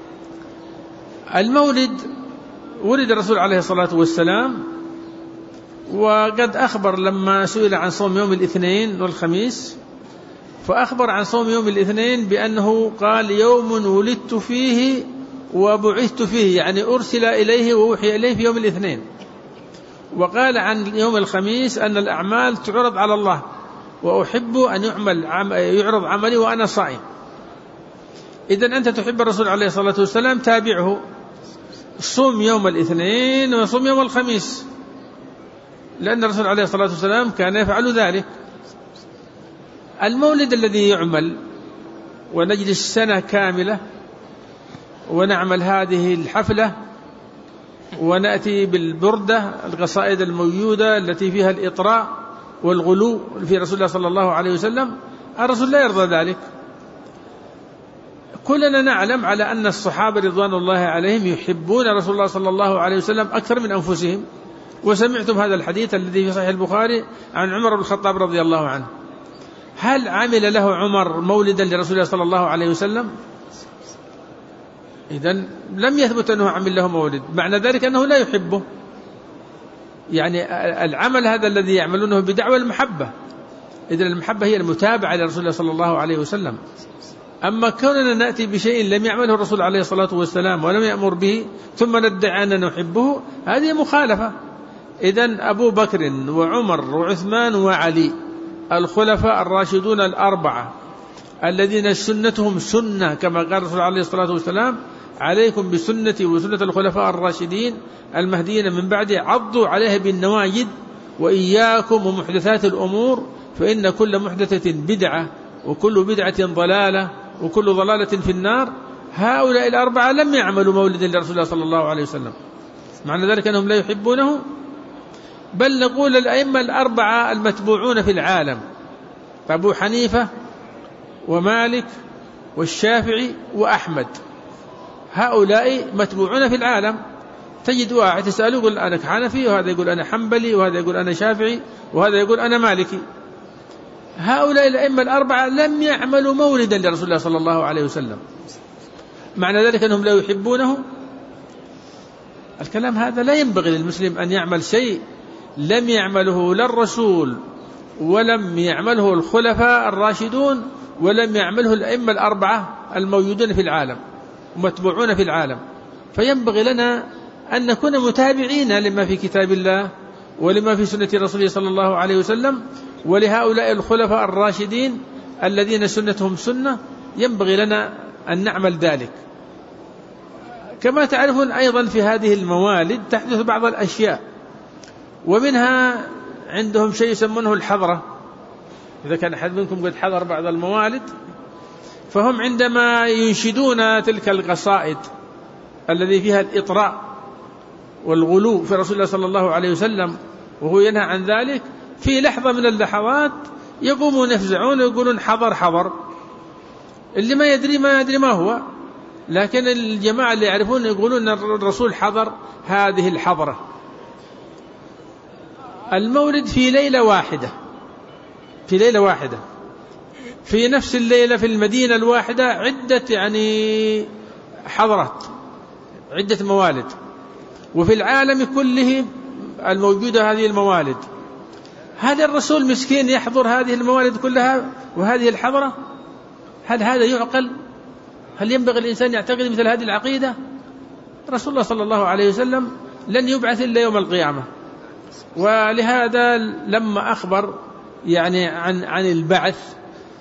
المولد ولد الرسول عليه الصلاة والسلام، وقد أخبر لما سئل عن صوم يوم الاثنين والخميس، فأخبر عن صوم يوم الاثنين بأنه قال: يوم ولدت فيه وبعثت فيه، يعني أرسل إليه ووحي إليه في يوم الاثنين. وقال عن يوم الخميس أن الأعمال تعرض على الله، وأحب أن يعمل عم يعرض عملي وأنا صائم. إذن أنت تحب الرسول عليه الصلاة والسلام، تابعه، صوم يوم الاثنين وصوم يوم الخميس، لأن الرسول عليه الصلاة والسلام كان يفعل ذلك. المولد الذي يعمل ونجلس سنة كاملة ونعمل هذه الحفلة ونأتي بالبردة، القصائد الموجودة التي فيها الإطراء والغلو في رسول الله صلى الله عليه وسلم، الرسول لا يرضى ذلك. كلنا نعلم على أن الصحابة رضوان الله عليهم يحبون رسول الله صلى الله عليه وسلم أكثر من أنفسهم. وسمعتم هذا الحديث الذي في صحيح البخاري عن عمر بن الخطاب رضي الله عنه. هل عمل له عمر مولدا لرسول الله صلى الله عليه وسلم؟ إذن لم يثبت أنه عمل له مولد، معنى ذلك أنه لا يحبه. يعني العمل هذا الذي يعملونه بدعوى المحبة. إذن المحبة هي المتابعة لرسول الله صلى الله عليه وسلم. أما كوننا نأتي بشيء لم يعمله الرسول عليه الصلاة والسلام ولم يأمر به ثم ندعي أننا نحبه، هذه مخالفة. إذن أبو بكر وعمر وعثمان وعلي الخلفاء الراشدون الأربعة الذين سنتهم سنة كما قال الرسول عليه الصلاة والسلام: عليكم بسنتي وسنة الخلفاء الراشدين المهديين من بعدي، عضوا عليها بالنواجذ، وإياكم ومحدثات الأمور فإن كل محدثة بدعة وكل بدعة ضلالة وكل ضلالة في النار. هؤلاء الأربعة لم يعملوا مولدا لرسول الله صلى الله عليه وسلم، معنى ذلك أنهم لا يحبونه. بل نقول الأئمة الأربعة المتبوعون في العالم: أبو حنيفة ومالك والشافعي وأحمد، هؤلاء متبوعون في العالم. تجد واحد تسأله يقول أنا حنفي، وهذا يقول أنا حنبلي، وهذا يقول أنا شافعي، وهذا يقول أنا مالكي. هؤلاء الأئمة الأربعة لم يعملوا مولدا لرسول الله صلى الله عليه وسلم، معنى ذلك أنهم لا يحبونه. الكلام هذا لا ينبغي للمسلم أن يعمل شيء لم يعمله لا الرسول ولم يعمله الخلفاء الراشدون ولم يعمله الأئمة الأربعة الموجودين في العالم ومتبوعون في العالم. فينبغي لنا أن نكون متابعين لما في كتاب الله ولما في سنة رسوله صلى الله عليه وسلم، ولهؤلاء الخلفاء الراشدين الذين سنتهم سنة ينبغي لنا أن نعمل ذلك. كما تعرفون أيضا في هذه الموالد تحدث بعض الأشياء، ومنها عندهم شيء يسمونه الحضرة. إذا كان أحد منكم قد حضر بعض الموالد، فهم عندما ينشدون تلك القصائد الذي فيها الإطراء والغلو في رسول الله صلى الله عليه وسلم وهو ينهى عن ذلك، في لحظة من اللحظات يقومون يفزعون ويقولون حضر حضر، اللي ما يدري ما يدري ما هو، لكن الجماعة اللي يعرفون يقولون أن الرسول حضر هذه الحضرة. المولد في ليلة واحدة، في ليلة واحدة في نفس الليلة في المدينة الواحدة عدة يعني حضرات، عدة موالد، وفي العالم كله الموجودة هذه الموالد. هل الرسول مسكين يحضر هذه الموالد كلها وهذه الحضرة؟ هل هذا يعقل؟ هل ينبغي الإنسان يعتقد مثل هذه العقيدة؟ رسول الله صلى الله عليه وسلم لن يبعث إلا يوم القيامة، ولهذا لما أخبر يعني عن عن البعث،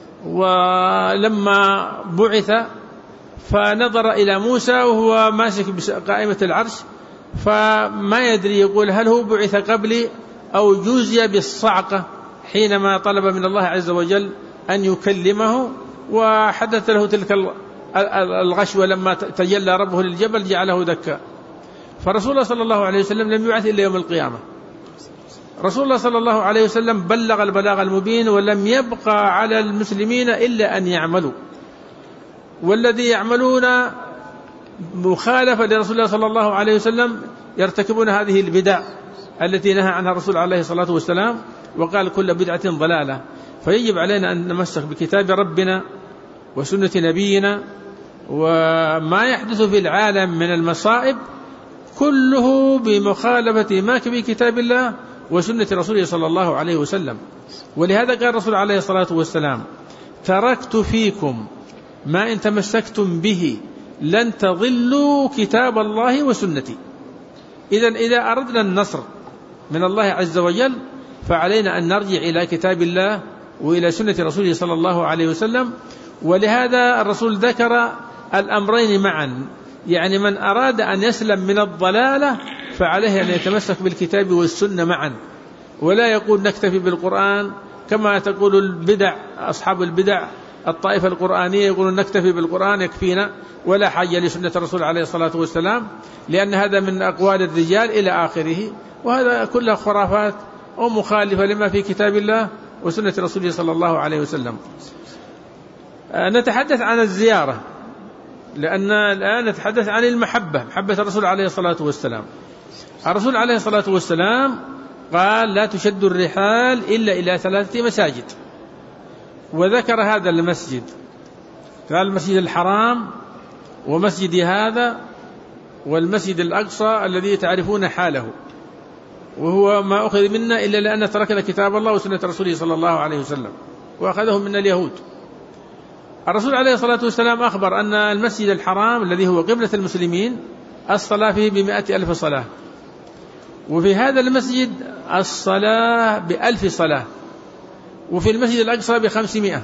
ولما بعث فنظر إلى موسى وهو ماسك قائمة العرش، فما يدري يقول هل هو بعث قبلي أو جوزي بالصعقة حينما طلب من الله عز وجل أن يكلمه، وحدث له تلك الغشوة لما تجلى ربه للجبل جعله دكا. فرسول الله صلى الله عليه وسلم لم يبعث إلا يوم القيامة. رسول الله صلى الله عليه وسلم بلغ البلاغ المبين، ولم يبقى على المسلمين إلا أن يعملوا، والذي يعملون مخالفة لرسول الله صلى الله عليه وسلم يرتكبون هذه البدع التي نهى عنها الرسول عليه الصلاة والسلام، وقال كل بدعة ضلالة. فيجب علينا أن نمسك بكتاب ربنا وسنة نبينا، وما يحدث في العالم من المصائب كله بمخالفة ما في كتاب الله وسنة رسوله صلى الله عليه وسلم. ولهذا قال الرسول عليه الصلاة والسلام تركت فيكم ما إن تمسكتم به لن تضلوا كتاب الله وسنتي. إذن إذا أردنا النصر من الله عز وجل فعلينا أن نرجع إلى كتاب الله وإلى سنة رسوله صلى الله عليه وسلم. ولهذا الرسول ذكر الأمرين معا، يعني من أراد أن يسلم من الضلالة فعليه أن يتمسك بالكتاب والسنة معا، ولا يقول نكتفي بالقرآن كما تقول البدع أصحاب البدع الطائفة القرآنية، يقولون نكتفي بالقرآن يكفينا ولا حاجة لسنة الرسول عليه الصلاة والسلام، لأن هذا من أقوال الرجال إلى آخره، وهذا كلها خرافات ومخالفة لما في كتاب الله وسنة رسوله صلى الله عليه وسلم. نتحدث عن الزيارة، لأن الآن نتحدث عن المحبة، محبة الرسول عليه الصلاة والسلام. الرسول عليه الصلاة والسلام قال لا تشد الرحال إلا إلى ثلاثة مساجد، وذكر هذا المسجد، قال المسجد الحرام ومسجد هذا والمسجد الأقصى الذي تعرفون حاله، وهو ما أخذ منا إلا لأن تركنا كتاب الله وسنة رسوله صلى الله عليه وسلم وأخذهم من اليهود. الرسول عليه الصلاة والسلام أخبر أن المسجد الحرام الذي هو قبلة المسلمين الصلاة فيه بمئة ألف صلاة، وفي هذا المسجد الصلاة بألف صلاة، وفي المسجد الأقصى بخمسمائة.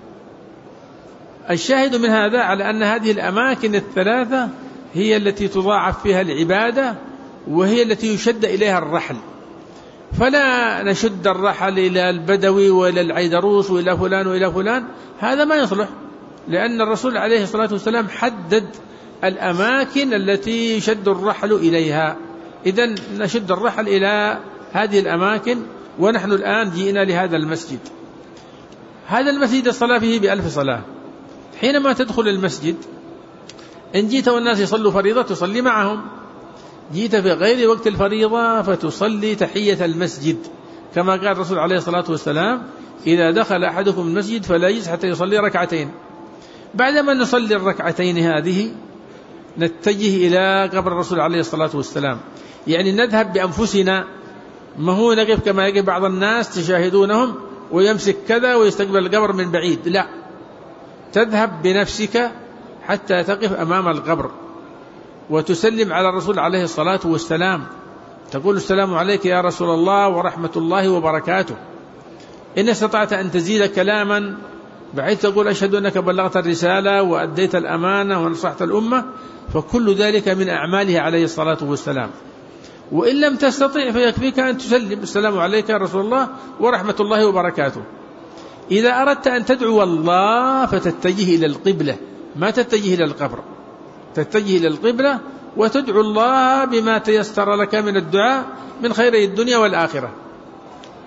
الشاهد من هذا على أن هذه الأماكن الثلاثة هي التي تضاعف فيها العبادة، وهي التي يشد إليها الرحل، فلا نشد الرحل إلى البدوي وإلى العيدروس وإلى فلان وإلى فلان، هذا ما يصلح، لأن الرسول عليه الصلاة والسلام حدد الأماكن التي يشد الرحل إليها. إذن نشد الرحل إلى هذه الأماكن، ونحن الآن جئنا لهذا المسجد. هذا المسجد الصلاة فيه بألف صلاة. حينما تدخل المسجد إن جيت والناس يصلوا فريضة تصلي معهم، جيت في غير وقت الفريضة فتصلي تحية المسجد، كما قال الرسول عليه الصلاة والسلام إذا دخل أحدكم المسجد فلا يجلس حتى يصلي ركعتين. بعدما نصلي الركعتين هذه نتجه إلى قبر الرسول عليه الصلاة والسلام، يعني نذهب بأنفسنا، ما هو نقف كما يقف بعض الناس تشاهدونهم ويمسك كذا ويستقبل القبر من بعيد، لا، تذهب بنفسك حتى تقف أمام القبر وتسلم على الرسول عليه الصلاة والسلام، تقول السلام عليك يا رسول الله ورحمة الله وبركاته. إن استطعت أن تزيد كلاما بحيث تقول أشهد أنك بلغت الرسالة وأديت الأمانة ونصحت الأمة، فكل ذلك من أعماله عليه الصلاة والسلام. وإن لم تستطع فيكفيك أن تسلم السلام عليك يا رسول الله ورحمة الله وبركاته. إذا أردت أن تدعو الله فتتجه إلى القبلة، ما تتجه إلى القبر، تتجه إلى القبلة وتدعو الله بما تيسر لك من الدعاء من خير الدنيا والآخرة.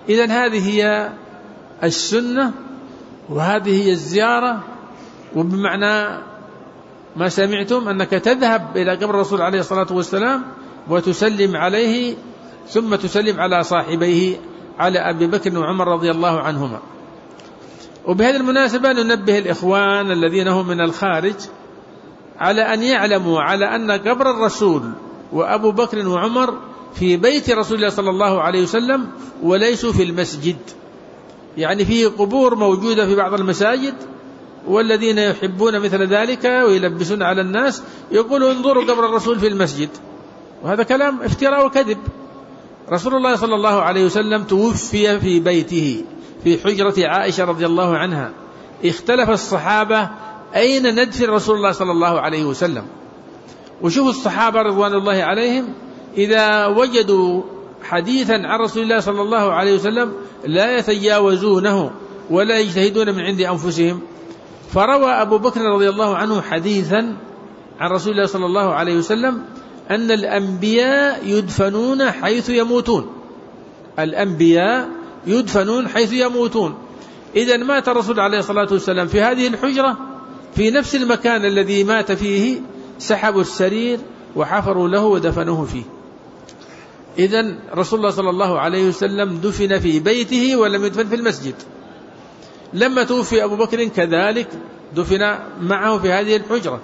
إذن هذه هي السنة وهذه هي الزيارة. وبمعنى ما سمعتم أنك تذهب إلى قبر الرسول عليه الصلاة والسلام وتسلم عليه ثم تسلم على صاحبيه على أبي بكر وعمر رضي الله عنهما. وبهذه المناسبة ننبه الإخوان الذين هم من الخارج على أن يعلموا على أن قبر الرسول وأبو بكر وعمر في بيت رسول الله صلى الله عليه وسلم وليسوا في المسجد. يعني فيه قبور موجودة في بعض المساجد، والذين يحبون مثل ذلك ويلبسون على الناس يقولوا انظروا قبر الرسول في المسجد، وهذا كلام افتراء وكذب. رسول الله صلى الله عليه وسلم توفي في بيته في حجرة عائشة رضي الله عنها. اختلف الصحابة أين ندفن رسول الله صلى الله عليه وسلم. وشوفوا الصحابة رضوان الله عليهم إذا وجدوا حديثا عن رسول الله صلى الله عليه وسلم لا يتجاوزونه ولا يجتهدون من عند أنفسهم. فروى أبو بكر رضي الله عنه حديثا عن رسول الله صلى الله عليه وسلم أن الأنبياء يدفنون حيث يموتون. الأنبياء يدفنون حيث يموتون. إذن مات الرسول عليه الصلاة والسلام في هذه الحجرة في نفس المكان الذي مات فيه، سحبوا السرير وحفروا له ودفنوه فيه. إذن رسول الله صلى الله عليه وسلم دفن في بيته ولم يدفن في المسجد. لما توفي أبو بكر كذلك دفن معه في هذه الحجرة.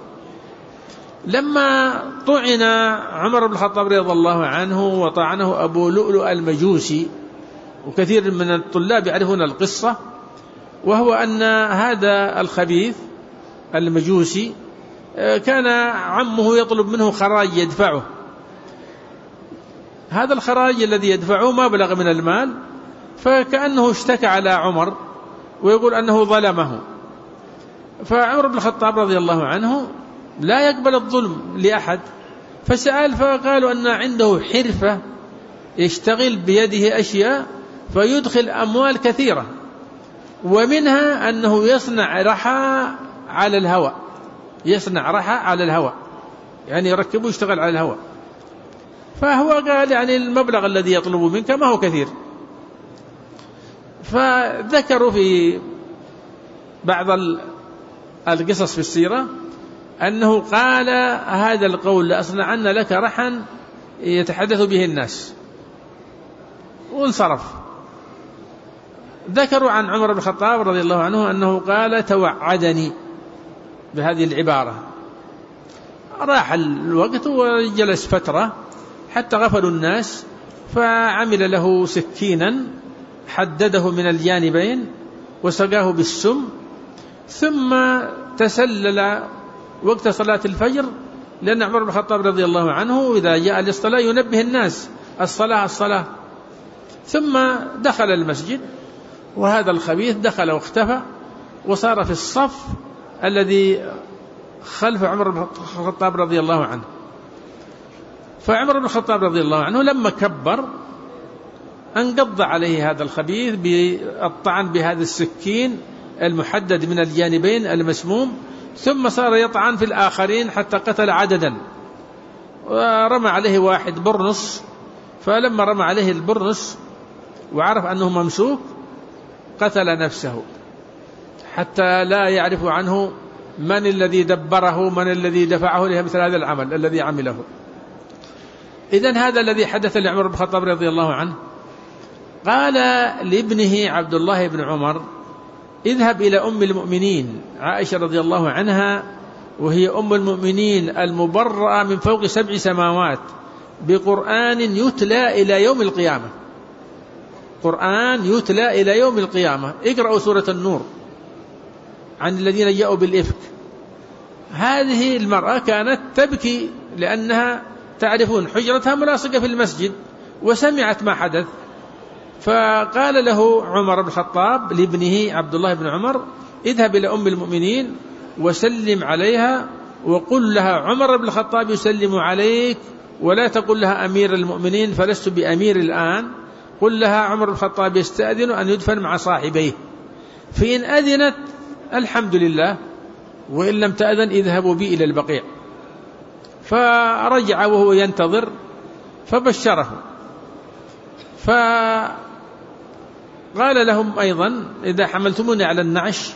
لما طعن عمر بن الخطاب رضي الله عنه وطعنه أبو لؤلؤ المجوسي، وكثير من الطلاب يعرفون القصة، وهو أن هذا الخبيث المجوسي كان عمه يطلب منه خراج يدفعه. هذا الخراج الذي يدفعه ما بلغ من المال، فكأنه اشتكى على عمر ويقول أنه ظلمه. فعمر بن الخطاب رضي الله عنه لا يقبل الظلم لأحد، فسأل فقالوا أن عنده حرفة يشتغل بيده أشياء فيدخل أموال كثيرة، ومنها أنه يصنع رحى على الهواء. يصنع رحى على الهواء يعني يركبه يشتغل على الهواء. فهو قال يعني المبلغ الذي يطلب منك ما هو كثير. فذكروا في بعض القصص في السيرة أنه قال هذا القول لأصنعن لك رحا يتحدث به الناس، وانصرف. ذكروا عن عمر بن الخطاب رضي الله عنه أنه قال توعدني بهذه العبارة. راح الوقت وجلس فترة حتى غفلوا الناس، فعمل له سكينا حدده من الجانبين وسقاه بالسم، ثم تسلل وقت صلاة الفجر، لأن عمر بن الخطاب رضي الله عنه إذا جاء للصلاة ينبه الناس الصلاة الصلاة. ثم دخل المسجد، وهذا الخبيث دخل واختفى وصار في الصف الذي خلف عمر بن الخطاب رضي الله عنه. فعمر بن الخطاب رضي الله عنه لما كبر انقض عليه هذا الخبيث بالطعن بهذا السكين المحدد من الجانبين المسموم، ثم صار يطعن في الآخرين حتى قتل عددا، ورمى عليه واحد برنس. فلما رمى عليه البرنس وعرف أنه ممسوك قتل نفسه حتى لا يعرف عنه من الذي دبره من الذي دفعه لمثل هذا العمل الذي عمله. إذن هذا الذي حدث لعمر بن الخطاب رضي الله عنه. قال لابنه عبد الله بن عمر اذهب إلى أم المؤمنين عائشة رضي الله عنها، وهي أم المؤمنين المبرأة من فوق سبع سماوات، بقرآن يتلى إلى يوم القيامة. قرآن يتلى إلى يوم القيامة. اقرأوا سورة النور عن الذين جاءوا بالإفك. هذه المرأة كانت تبكي لأنها تعرفون حجرتها ملاصقة في المسجد، وسمعت ما حدث. فقال له عمر بن الخطاب لابنه عبد الله بن عمر اذهب إلى أم المؤمنين وسلم عليها وقل لها عمر بن الخطاب يسلم عليك، ولا تقل لها أمير المؤمنين فلست بأمير الآن، قل لها عمر بن الخطاب يستأذن أن يدفن مع صاحبيه، فإن أذنت الحمد لله، وإن لم تأذن اذهبوا بي إلى البقيع. فرجع وهو ينتظر فبشره. قال لهم أيضا: إذا حملتموني على النعش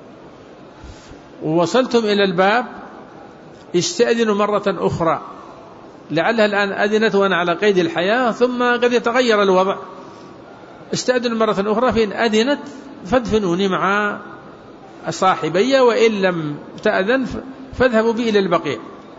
ووصلتم إلى الباب استأذنوا مرة أخرى، لعلها الآن أذنت وأنا على قيد الحياة ثم قد يتغير الوضع، استأذنوا مرة أخرى، فإن أذنت فادفنوني مع صاحبي، وإن لم تأذن فاذهبوا بي إلى البقيع.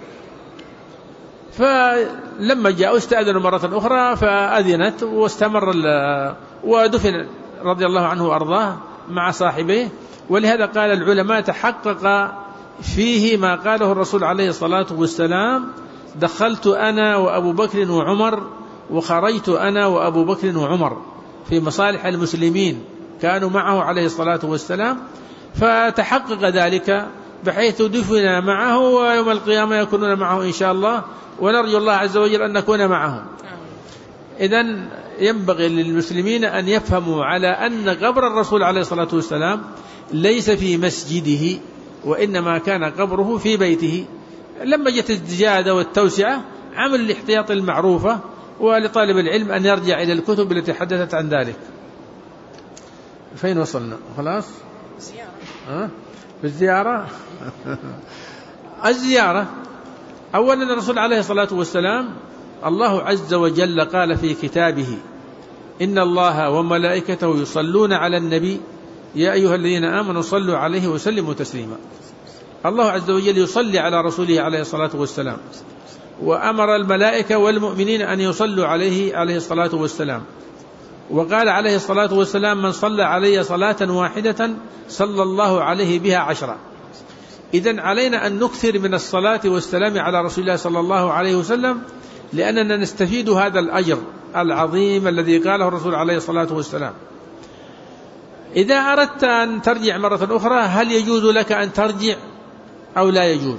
فلما جاءوا استأذنوا مرة أخرى فأذنت واستمر ودفن رضي الله عنه وأرضاه مع صاحبيه. ولهذا قال العلماء: تحقق فيه ما قاله الرسول عليه الصلاة والسلام: دخلت أنا وأبو بكر وعمر وخرجت أنا وأبو بكر وعمر في مصالح المسلمين، كانوا معه عليه الصلاة والسلام، فتحقق ذلك بحيث دفن معه، ويوم القيامة يكونون معه إن شاء الله، ونرجو الله عز وجل أن نكون معهم. إذن ينبغي للمسلمين أن يفهموا على أن قبر الرسول عليه الصلاة والسلام ليس في مسجده، وإنما كان قبره في بيته. لما جت الزيادة والتوسعة عمل الاحتياط المعروفة، ولطالب العلم أن يرجع إلى الكتب التي حدثت عن ذلك. فين وصلنا؟ خلاص زيارة. أه؟ بالزيارة الزيارة أولا الرسول عليه الصلاة والسلام الله عز وجل قال في كتابه: إن الله وملائكته يصلون على النبي يا أيها الذين آمنوا صلوا عليه وسلموا تسليما. الله عز وجل يصلي على رسوله عليه الصلاة والسلام، وأمر الملائكة والمؤمنين أن يصلوا عليه عليه الصلاة والسلام، وقال عليه الصلاة والسلام: من صلى علي صلاة واحدة صلى الله عليه بها عشرة. إذن علينا أن نكثر من الصلاة والسلام على رسول الله صلى الله عليه وسلم، لأننا نستفيد هذا الأجر العظيم الذي قاله الرسول عليه الصلاة والسلام. إذا أردت أن ترجع مرة أخرى هل يجوز لك أن ترجع أو لا يجوز؟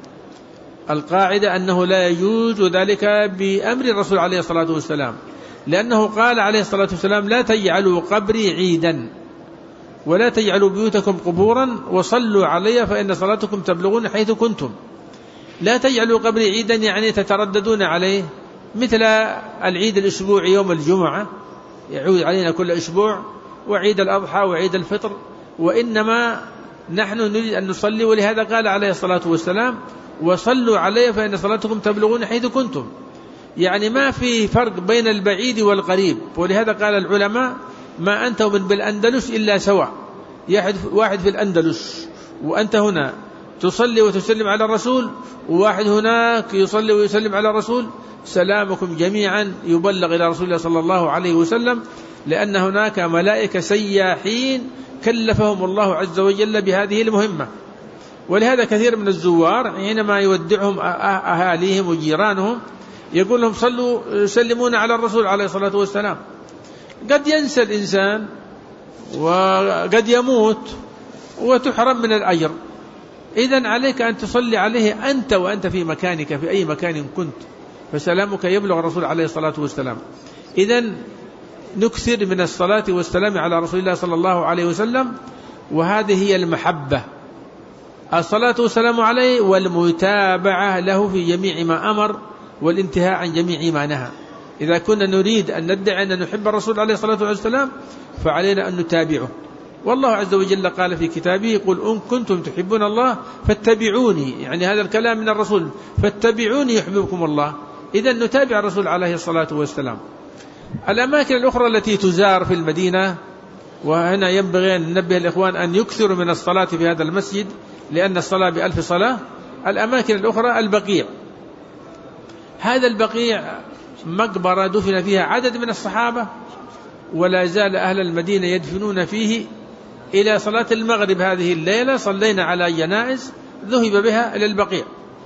القاعدة أنه لا يجوز ذلك بأمر الرسول عليه الصلاة والسلام، لأنه قال عليه الصلاة والسلام: لا تجعلوا قبري عيدا ولا تجعلوا بيوتكم قبورا وصلوا علي فإن صلاتكم تبلغون حيث كنتم. لا تجعلوا قبري عيدا يعني تترددون عليه، مثل العيد الأسبوعي يوم الجمعة يعود علينا كل أسبوع، وعيد الأضحى وعيد الفطر، وإنما نحن نريد أن نصلي. ولهذا قال عليه الصلاة والسلام: وصلوا علي فإن صلاتكم تبلغون حيث كنتم، يعني ما في فرق بين البعيد والقريب. ولهذا قال العلماء: ما أنت ومن بالأندلس إلا سواء، واحد في الأندلس وأنت هنا تصلي وتسلم على الرسول، وواحد هناك يصلي ويسلم على الرسول، سلامكم جميعا يبلغ إلى رسول الله صلى الله عليه وسلم، لأن هناك ملائكة سياحين كلفهم الله عز وجل بهذه المهمة. ولهذا كثير من الزوار حينما يودعهم أهاليهم وجيرانهم يقول لهم: صلوا سلمون على الرسول عليه الصلاة والسلام. قد ينسى الإنسان وقد يموت وتحرم من الأجر. إذن عليك أن تصلي عليه أنت وأنت في مكانك في أي مكان كنت، فسلامك يبلغ الرسول عليه الصلاة والسلام. إذن نكثر من الصلاة والسلام على رسول الله صلى الله عليه وسلم، وهذه هي المحبة، الصلاة والسلام عليه والمتابعة له في جميع ما أمر والانتهاء عن جميع ما نهى. إذا كنا نريد أن ندعي أن نحب الرسول عليه الصلاة والسلام فعلينا أن نتابعه. والله عز وجل قال في كتابه: قل إن كنتم تحبون الله فاتبعوني، يعني هذا الكلام من الرسول، فاتبعوني يحببكم الله. إذن نتابع الرسول عليه الصلاة والسلام. الأماكن الأخرى التي تزار في المدينة، وهنا ينبغي أن ننبه الإخوان أن يكثروا من الصلاة في هذا المسجد، لأن الصلاة بألف صلاة. الأماكن الأخرى البقيع، هذا البقيع مقبرة دفن فيها عدد من الصحابة، ولا زال أهل المدينة يدفنون فيه إلى صلاة المغرب. هذه الليلة صلينا على جنائز ذهب بها إلى البقيع.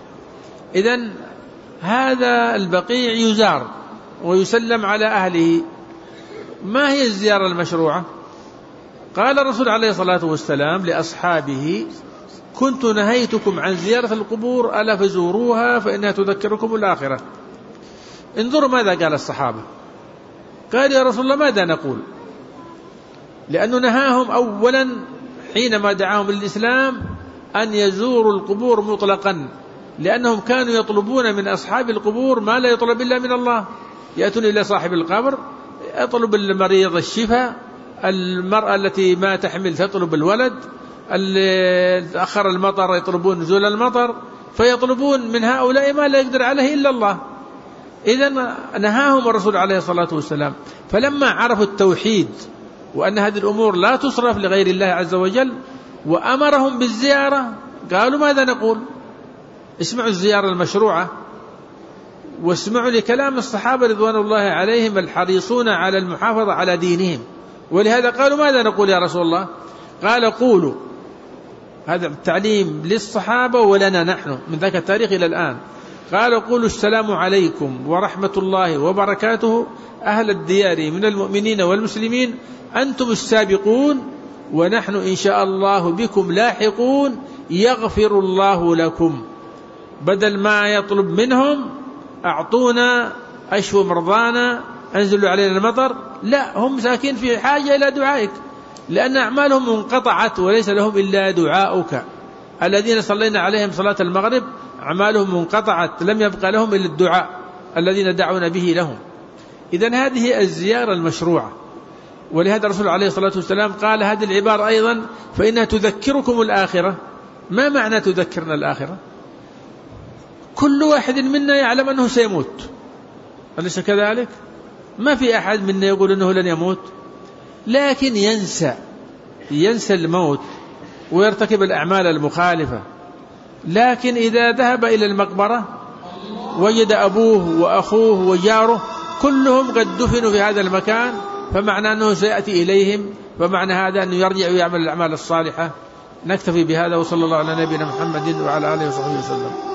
إذن هذا البقيع يزار ويسلم على أهله. ما هي الزيارة المشروعة؟ قال الرسول عليه الصلاة والسلام لأصحابه: كنت نهيتكم عن زيارة القبور ألا فزوروها فإنها تذكركم الآخرة. انظروا ماذا قال الصحابة. قال: يا رسول الله ماذا نقول؟ لأنه نهاهم أولا حينما دعاهم للإسلام أن يزوروا القبور مطلقا، لأنهم كانوا يطلبون من أصحاب القبور ما لا يطلب إلا من الله. يأتون إلى صاحب القبر يطلب المريض الشفاء المرأة التي ما تحمل تطلب الولد، اللي تأخر المطر يطلبون نزول المطر، فيطلبون من هؤلاء ما لا يقدر عليه إلا الله. إذن نهاهم الرسول عليه الصلاة والسلام. فلما عرفوا التوحيد وأن هذه الأمور لا تصرف لغير الله عز وجل وأمرهم بالزيارة، قالوا ماذا نقول؟ اسمعوا الزيارة المشروعة، واسمعوا لكلام الصحابة رضوان الله عليهم الحريصون على المحافظة على دينهم. ولهذا قالوا ماذا نقول يا رسول الله؟ قال قولوا، هذا التعليم للصحابة ولنا نحن من ذاك التاريخ إلى الآن. قال قولوا السلام عليكم ورحمة الله وبركاته أهل الديار من المؤمنين والمسلمين، أنتم السابقون ونحن إن شاء الله بكم لاحقون، يغفر الله لكم. بدل ما يطلب منهم أعطونا، أشفوا مرضانا، أنزلوا علينا المطر، لا، هم ساكين في حاجة إلى دعائك، لأن أعمالهم منقطعت وليس لهم إلا دعاؤك. الذين صلينا عليهم صلاة المغرب أعمالهم منقطعت، لم يبقى لهم إلا الدعاء الذين دعونا به لهم. إذن هذه الزيارة المشروعة. ولهذا الرسول عليه الصلاة والسلام قال هذه العبارة أيضا: فإنها تذكركم الآخرة. ما معنى تذكرنا الآخرة؟ كل واحد منا يعلم أنه سيموت، أليس كذلك؟ ما في أحد منا يقول أنه لن يموت، لكن ينسى ينسى الموت ويرتكب الأعمال المخالفة. لكن إذا ذهب إلى المقبرة وجد أبوه وأخوه وجاره كلهم قد دفنوا في هذا المكان، فمعنى أنه سيأتي إليهم، فمعنى هذا أنه يرجع ويعمل الأعمال الصالحة. نكتفي بهذا، وصلى الله على نبينا محمد وعلى آله وصحبه وسلم.